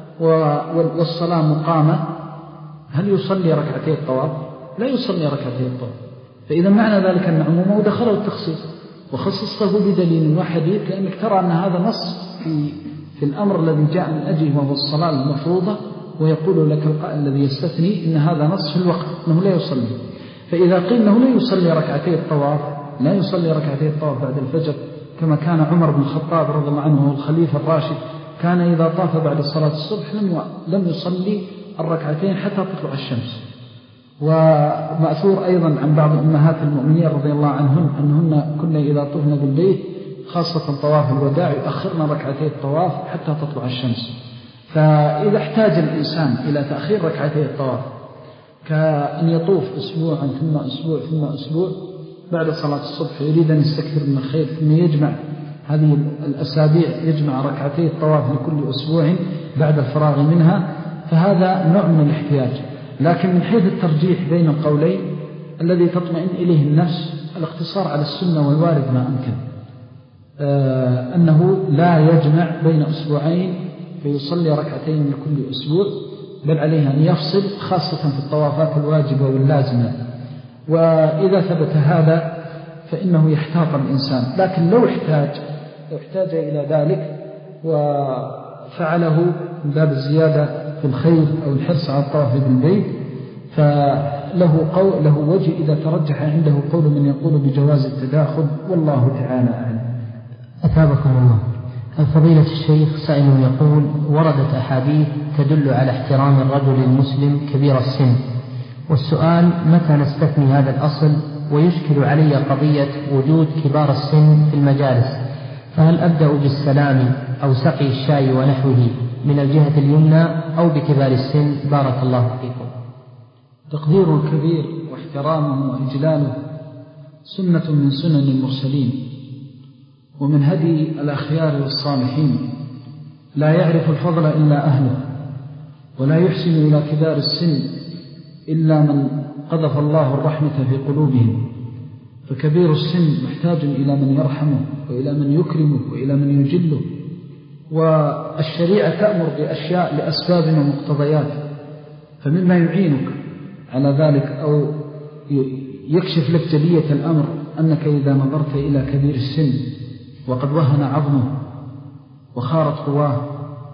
والصلاة مقامة هل يصلي ركعتي الطواف؟ لا يصلي ركعتي الطواف. فإذا معنى ذلك أن عمومه دخله التخصيص وخصصته بدليل وحديث، لأنك ترى أن هذا نص في, في الأمر الذي جاء من أجله وهو الصلاة المفروضة، ويقول لك القائل الذي يستثني إن هذا نص في الوقت أنه لا يصلي. فإذا قيل أنه لا يصلي ركعتي الطواف، لا يصلي ركعتي الطواف بعد الفجر، كما كان عمر بن الخطاب رضي الله عنه الخليفة الراشد كان إذا طاف بعد صلاة الصبح لم لم يصلي الركعتين حتى تطلع الشمس. ومأثور أيضا عن بعض أمهات المؤمنين رضي الله عنهن أنهن كنا إذا طفنا بالبيت خاصة طواف الوداع يؤخرنا ركعتي الطواف حتى تطلع الشمس. فإذا احتاج الإنسان إلى تأخير ركعتي الطواف كأن يطوف أسبوعا ثم أسبوع ثم أسبوع بعد صلاة الصبح، يريد أن يستكثر من الخير ثم يجمع هذه الأسابيع، يجمع ركعتي الطواف لكل أسبوع بعد الفراغ منها، فهذا نوع من الاحتياج. لكن من حيث الترجيح بين القولين الذي تطمئن إليه النفس الاقتصار على السنة والوارد ما أمكن، آه أنه لا يجمع بين أسبوعين فيصلي ركعتين من كل أسبوع، بل عليه أن يفصل خاصة في الطوافات الواجبة واللازمة. وإذا ثبت هذا فإنه يحتاط الإنسان. لكن لو احتاج لو احتاج إلى ذلك وفعله من باب الزيادة في الخير أو الحرص على الطواف بالبيت فله قول له وجه إذا ترجح عنده قول من يقول بجواز التداخل، والله تعالى أعلم. أثابكم الله. فضيلة الشيخ سائل يقول: وردت أحاديث تدل على احترام الرجل المسلم كبير السن، والسؤال متى نستثني هذا الأصل؟ ويشكل علي قضية وجود كبار السن في المجالس، فهل أبدأ بالسلام أو سقي الشاي ونحوه من الجهة اليمنى أو بكبار السن؟ بارك الله فيكم. تقدير الكبير واحترامه وإجلاله سنة من سنن المرسلين ومن هدي الأخيار والصالحين، لا يعرف الفضل إلا أهله، ولا يحسن إلى كبار السن إلا من قذف الله الرحمة في قلوبهم. فكبير السن محتاج إلى من يرحمه وإلى من يكرمه وإلى من يجله، والشريعة تأمر بأشياء لأسباب ومقتضيات، فمما يعينك على ذلك أو يكشف لك جلية الأمر أنك إذا نظرت إلى كبير السن وقد وهن عظمه وخارت قواه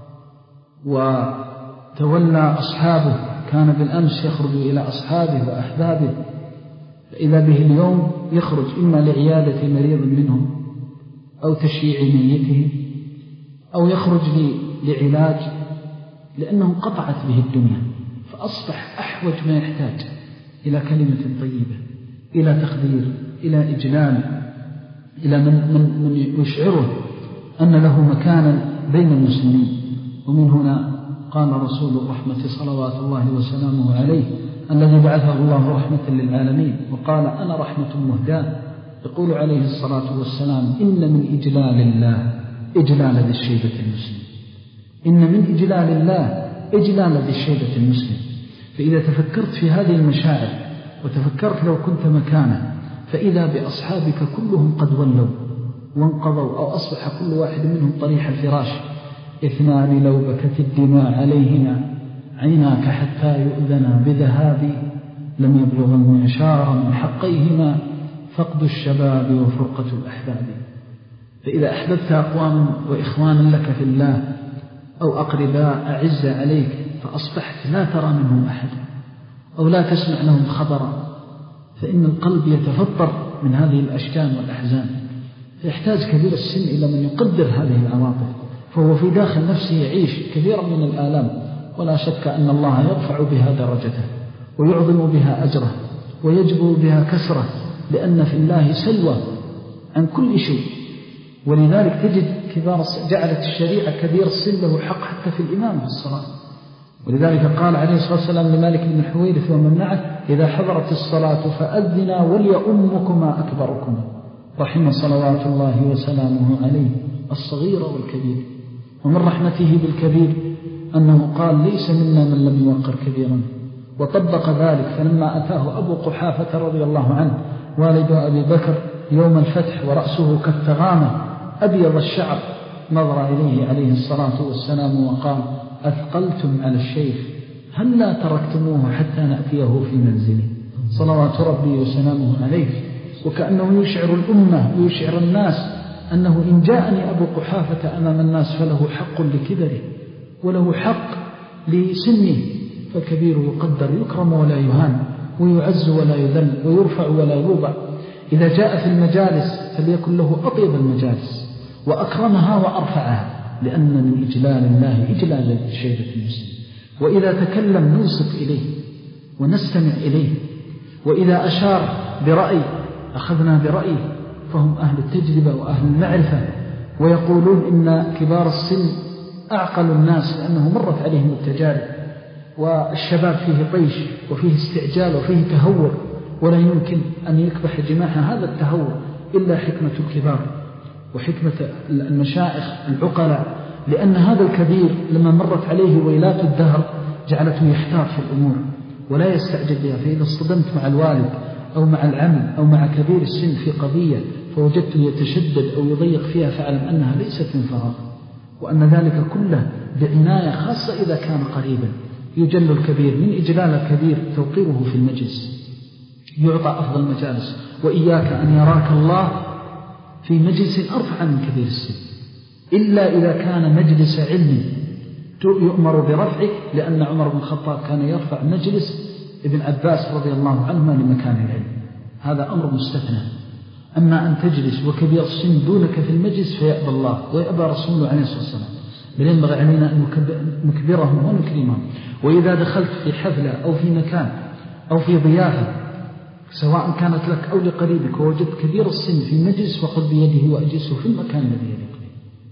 وتولى أصحابه، كان بالأمس يخرج إلى أصحابه وأحبابه، فإذا به اليوم يخرج إما لعيادة مريض منهم أو تشييع ميته أو يخرج لعلاج، لأنه قطعت به الدنيا، فأصبح أحوج ما يحتاج إلى كلمة طيبة، إلى تقدير، إلى إجلال، إلى من, من, من يشعره أن له مكانا بين المسلمين. ومن هنا قال رسول الرحمة صلوات الله وسلامه عليه الذي بعثه الله رحمة للعالمين وقال أنا رحمة مهداة، يقول عليه الصلاة والسلام إن من إجلال الله إجلال ذي الشيبة المسلم، إن من إجلال الله إجلال ذي الشيبة المسلم. فإذا تفكرت في هذه المشاعر وتفكرت لو كنت مكانه، فإذا بأصحابك كلهم قد ولوا وانقضوا أو أصبح كل واحد منهم طريح الفراش. اثنان لو بكت الدماء عليهما عيناك حتى يؤذنا بذهاب لم يبلغ المعشار من حقيهما فقد الشباب وفرقة الأحباب. فإذا أحببت أقواما وإخوانا لك في الله أو أقرباء أعز عليك، فأصبحت لا ترى منهم أحد أو لا تسمع لهم خبرا، فإن القلب يتفطر من هذه الأشجان والأحزان، فيحتاج كبير السن إلى من يقدر هذه العواطف، فهو في داخل نفسه يعيش كثيرا من الآلام، ولا شك أن الله يرفع بها درجته ويعظم بها أجره ويجبر بها كسره، لأن في الله سلوى عن كل شيء. ولذلك تجد كبار جعلت الشريعة كبير السن له حق حتى في الإمام في الصلاة. ولذلك قال عليه الصلاة والسلام لمالك بن الحويرث ومن معه إذا حضرت الصلاة فأذنا وليؤمكما أكبركما، رحم صلوات الله وسلامه عليه الصغير والكبير. ومن رحمته بالكبير أنه قال ليس منا من لم يوقر كبيرا، وطبق ذلك. فلما أتاه أبو قحافة رضي الله عنه والد أبي بكر يوم الفتح ورأسه كالتغامة أبيض الشعر، نظر إليه عليه الصلاة والسلام وقال أثقلتم على الشيخ هل لا تركتموه حتى نأتيه في منزله، صلوات ربي وسلامه عليه. وكأنه يشعر الأمة ويشعر الناس أنه إن جاءني أبو قحافة أمام الناس فله حق لكبره وله حق لسنه، فالكبير يقدر يكرم ولا يهان ويعز ولا يذل ويرفع ولا يوضع. إذا جاء في المجالس فليكن له أطيب المجالس وأكرمها وأرفعها، لأن من إجلال الله إجلال الشيبة المسلم. وإذا تكلم ننصت إليه ونستمع إليه، وإذا أشار برأي أخذنا برأيه، فهم أهل التجربة وأهل المعرفة، ويقولون إن كبار السن أعقل الناس لأنه مرت عليهم التجارب، والشباب فيه طيش وفيه استعجال وفيه تهور، ولا يمكن أن يكبح جماح هذا التهور إلا حكمة الكبار وحكمة المشايخ العقلاء، لأن هذا الكبير لما مرت عليه ويلات الدهر جعلته يحتار في الأمور ولا يستعجل بها. فإذا اصطدمت مع الوالد أو مع العم أو مع كبير السن في قضية فوجدته يتشدد أو يضيق فيها، فاعلم أنها ليست من فراغ، وأن ذلك كله بعناية، خاصة إذا كان قريبا. يجل الكبير، من إجلال الكبير توقيره في المجلس، يعطى أفضل المجالس. وإياك أن يراك الله في مجلس أرفع من كبير السن، إلا إذا كان مجلس علم يؤمر برفعه، لأن عمر بن الخطاب كان يرفع مجلس ابن عباس رضي الله عنهما لمكان العلم، هذا أمر مستثنى. أما أن تجلس وكبير السن دونك في المجلس فيأبى الله ويأبى رسوله عليه الصلاة والسلام، بل ينبغي علينا أن نكبرهم ونكرمهم. وإذا دخلت في حفلة أو في مكان أو في ضيافة سواء كانت لك أو لقريبك ووجدت كبير السن في مجلس فقل بيده وأجلسه في المكان الذي يليق به.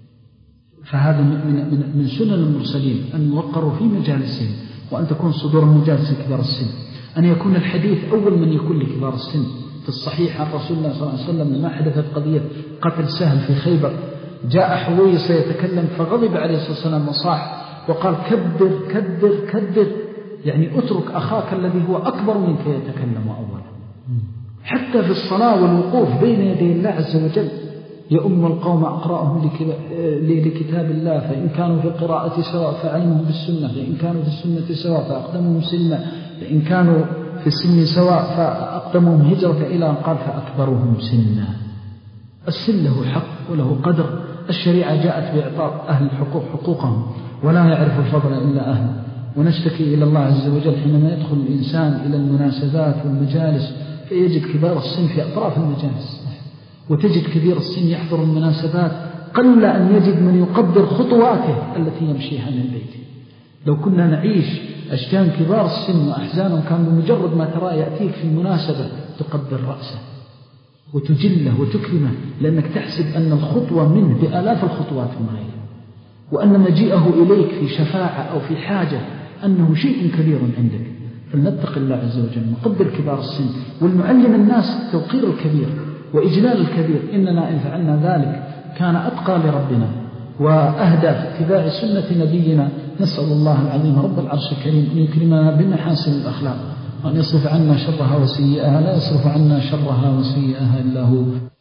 فهذا من, من, من سنن المرسلين أن يوقروا في مجالسهم، وأن تكون صدور المجالس لكبار السن، أن يكون الحديث أول من يكون لكبار السن. في الصحيح عن رسول الله صلى الله عليه وسلم لما حدثت قضية قتل سهل في خيبر، جاء حويص يتكلم فغضب عليه الصلاة والسلام وصاح وقال كبر كبر كبر، يعني اترك أخاك الذي هو أكبر منك يتكلم أولا. حتى في الصلاة والوقوف بين يدي الله عز وجل يؤم القوم أقرأهم لكتاب الله، فإن كانوا في القراءة سواء فعلمهم بالسنة، فإن كانوا في السنة سواء فأقدمهم سلما، فإن كانوا في السن سواء فأقدمهم هجرة، إلى أن قال فأكبرهم سنا. السن له حق وله قدر. الشريعة جاءت بإعطاء أهل الحقوق حقوقهم، ولا يعرف الفضل إلا أهل. ونشتكي إلى الله عز وجل حينما يدخل الإنسان إلى المناسبات والمجالس فيجد كبار السن في أطراف المجالس، وتجد كبير السن يحضر المناسبات، قل أن يجد من يقدر خطواته التي يمشيها من بيته. لو كنا نعيش أشجان كبار السن وأحزانهم كان بمجرد ما ترى يأتيك في مناسبة تقدر رأسه وتجله وتكرمه، لأنك تحسب أن الخطوة منه بآلاف الخطوات من غيره، وأن مجيئه إليك في شفاعة أو في حاجة أنه شيء كبير عندك. فلنتق الله عز وجل، نقدر كبار السن، ونعلم الناس توقير الكبير وإجلال الكبير. إننا إن فعلنا ذلك كان أتقى لربنا وأهدى في اتباع سنة نبينا. نسأل الله العظيم رب العرش الكريم أن يكرمنا بمحاسن الأخلاق، وأن يصرف عنا شرها وسيئها، لا يصرف عنا شرها وسيئها إلا هو.